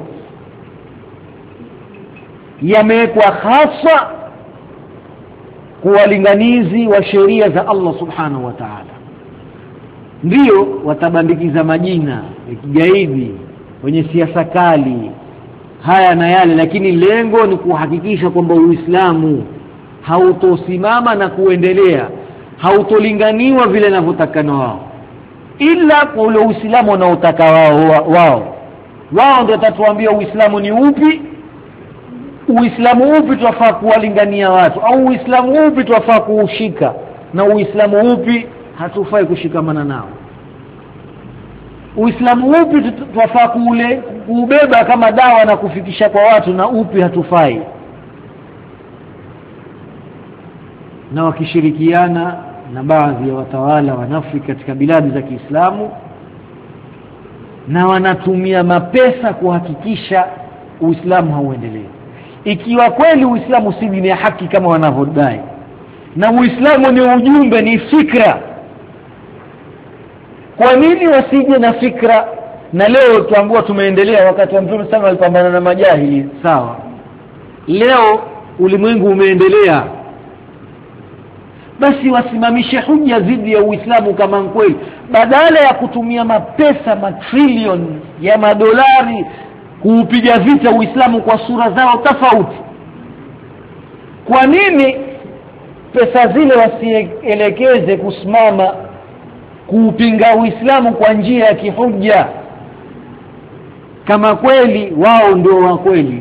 yamewekwa hasa kuwalinganizi wa sheria za Allah subhanahu wa ta'ala. Ndio watabandikiza majina ya kigaidi, wenye siasa kali, haya na yale, lakini lengo ni kuhakikisha kwamba Uislamu hautosimama na kuendelea, hautolinganiwa vile ninavyotakana wao, ila kwa ule Uislamu wanaotaka wao ndio watatuambia Uislamu ni upi, Uislamu upi tuwafaa kuwalingania watu, au Uislamu upi tuwafaa kuushika na Uislamu upi hatufai kushikamana nao. Uislamu upi tuwafaa kuubeba kama dawa na kufikisha kwa watu, na upi hatufai. Na wakishirikiana na baadhi ya watawala wanafiki katika biladi za Kiislamu, na wanatumia mapesa kuhakikisha Uislamu hauendelee. Ikiwa kweli Uislamu si dini ya haki kama wanavyodai, na Uislamu ni ujumbe, ni fikra, kwa nini wasije na fikra? Na leo tuambua tumeendelea, wakati wa Mtume sana alipambana na majahili, sawa. Leo ulimwengu umeendelea, basi wasimamishe hujja dhidi ya Uislamu kama kweli, badala ya kutumia mapesa matrilioni ya madolari kuupiga vita Uislamu kwa sura zao tofauti. Kwa nini pesa zile wasielekeze kusimama kuupinga Uislamu kwa njia ya kihujja, kama kweli wao ndio wa kweli,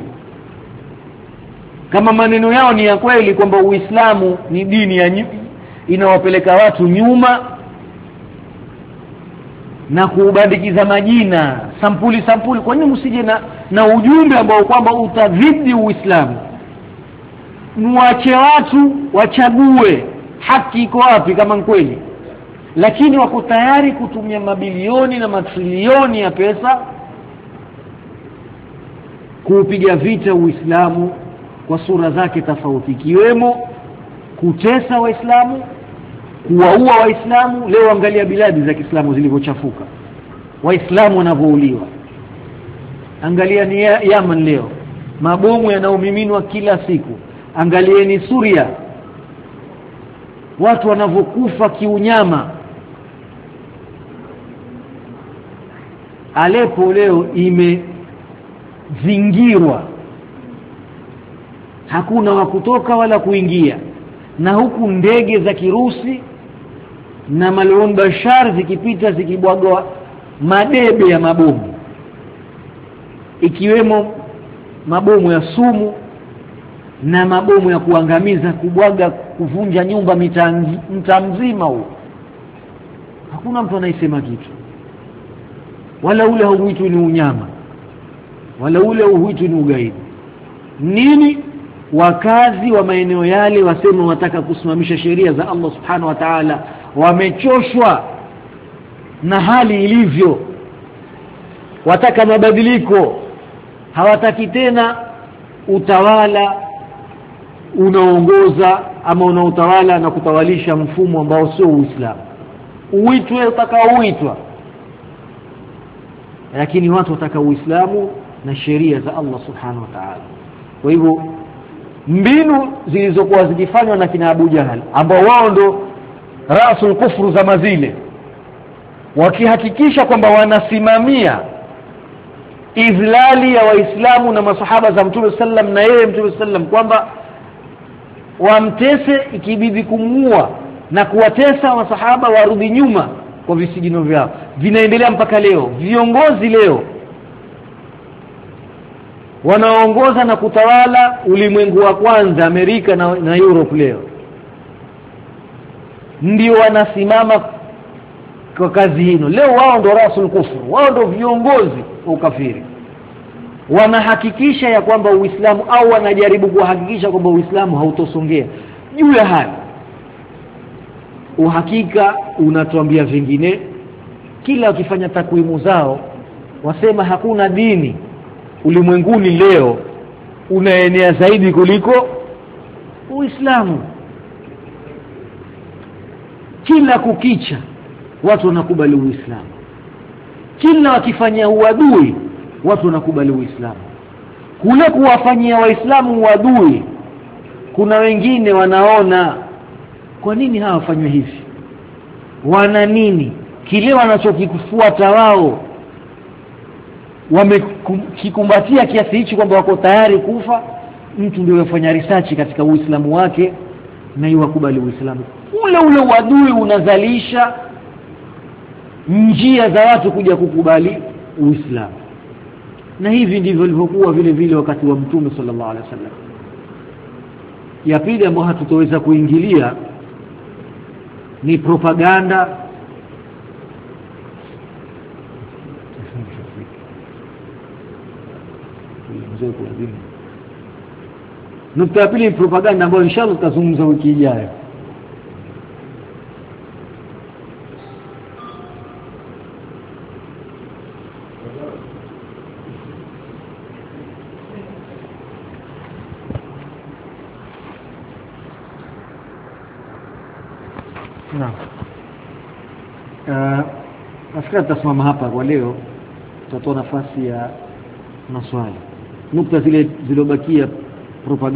kama maneno yao ni ya kweli kwamba Uislamu ni dini ya inawapeleka watu nyuma na kuubandikiza majina sampuli. Kwa nini msije na ujumbe ambao kwamba utadhidi Uislamu? Muache watu wachague haki iko wapi kama kweli. lakini wako tayari kutumia mabilioni na matrilioni ya pesa kuupiga vita Uislamu kwa sura zake tofauti, ikiwemo kutesa Waislamu, kuwaua Waislamu. Leo angalia biladi za Kiislamu zilivyochafuka, Waislamu wanavouliwa. Angalia ni Yemen leo, mabomu yanayomiminwa kila siku. Angalieni Suria, watu wanavokufa kiunyama. Aleppo leo imezingirwa, hakuna wa kutoka wala kuingia, na huku ndege za Kirusi na Malon Bashar zikipita zikibwaga madebe ya mabomu, ikiwemo mabomu ya sumu na mabomu ya kuangamiza, kubwaga, kuvunja nyumba mtaa mzima huo. Hakuna mtu anayesema kitu, wala ule hauitwi ni unyama, wala ule hauitwi ni ugaidi. Nini? Wakazi wa maeneo yale wasema wataka kusimamisha sheria za Allah subhanahu wa ta'ala, wamechoshwa na hali ilivyo, wataka mabadiliko. Hawataki tena utawala unaongoza ama unaotawala na kutawalisha mfumo ambao sio Uislamu. Uitwe utakaoitwa, lakini watu wataka Uislamu na sheria za Allah subhanahu wa ta'ala. Kwa hivyo mbinu zilizokuwa zikifanywa na kina Abu Jahal, ambao wao ndo rasul kufru za mazile, wakihakikisha kwamba wanasimamia izlali ya Waislamu na masahaba za Mtume sallam na yeye Mtume sallam, kwamba wamtese, ikibidi kumuua na kuwatesa masahaba warudi nyuma kwa visigino vyao. Vinaendelea mpaka leo. Viongozi leo wanaongoza na kutawala ulimwengu wa kwanza, Amerika na Europe, leo ndio wanasimama kwa kazi hino. Leo wao ndo rasul kufru, wao ndo viongozi wa ukafiri. Wanahakikisha ya kwamba Uislamu, au wanajaribu kuhakikisha kwamba Uislamu hautosongea juu ya hali. Uhakika unatuambia vingine. Kila wakifanya takwimu zao wasema hakuna dini ulimwenguni leo unaenea zaidi kuliko Uislamu. Kila kukicha watu wanakubali Uislamu, kila wakifanya uadui watu wanakubali Uislamu. Kule kuwafanyia Waislamu uadui, kuna wengine wanaona kwa nini hawafanywe hivi, wana nini? Kile wanachokifuata wao wamekikumbatia kiasi hichi kwamba wako tayari kufa. Mtu ndio yafanya research katika Uislamu wake na yuwakubali Uislamu. Ule uadui unazalisha njia za watu kuja kukubali Uislamu. Na hivi ndivyo ilivyokuwa vile vile wakati wa Mtume sallallahu alaihi wasallam. Ya pili ambayo hatutoweza kuingilia ni propaganda nukta ya pili ni propaganda ambayo inshallah tutazungumza wiki ijayo. Nafikiri tutasimama hapa kwa leo, tutatoa nafasi ya maswali. Nukta zile zilobakia propaganda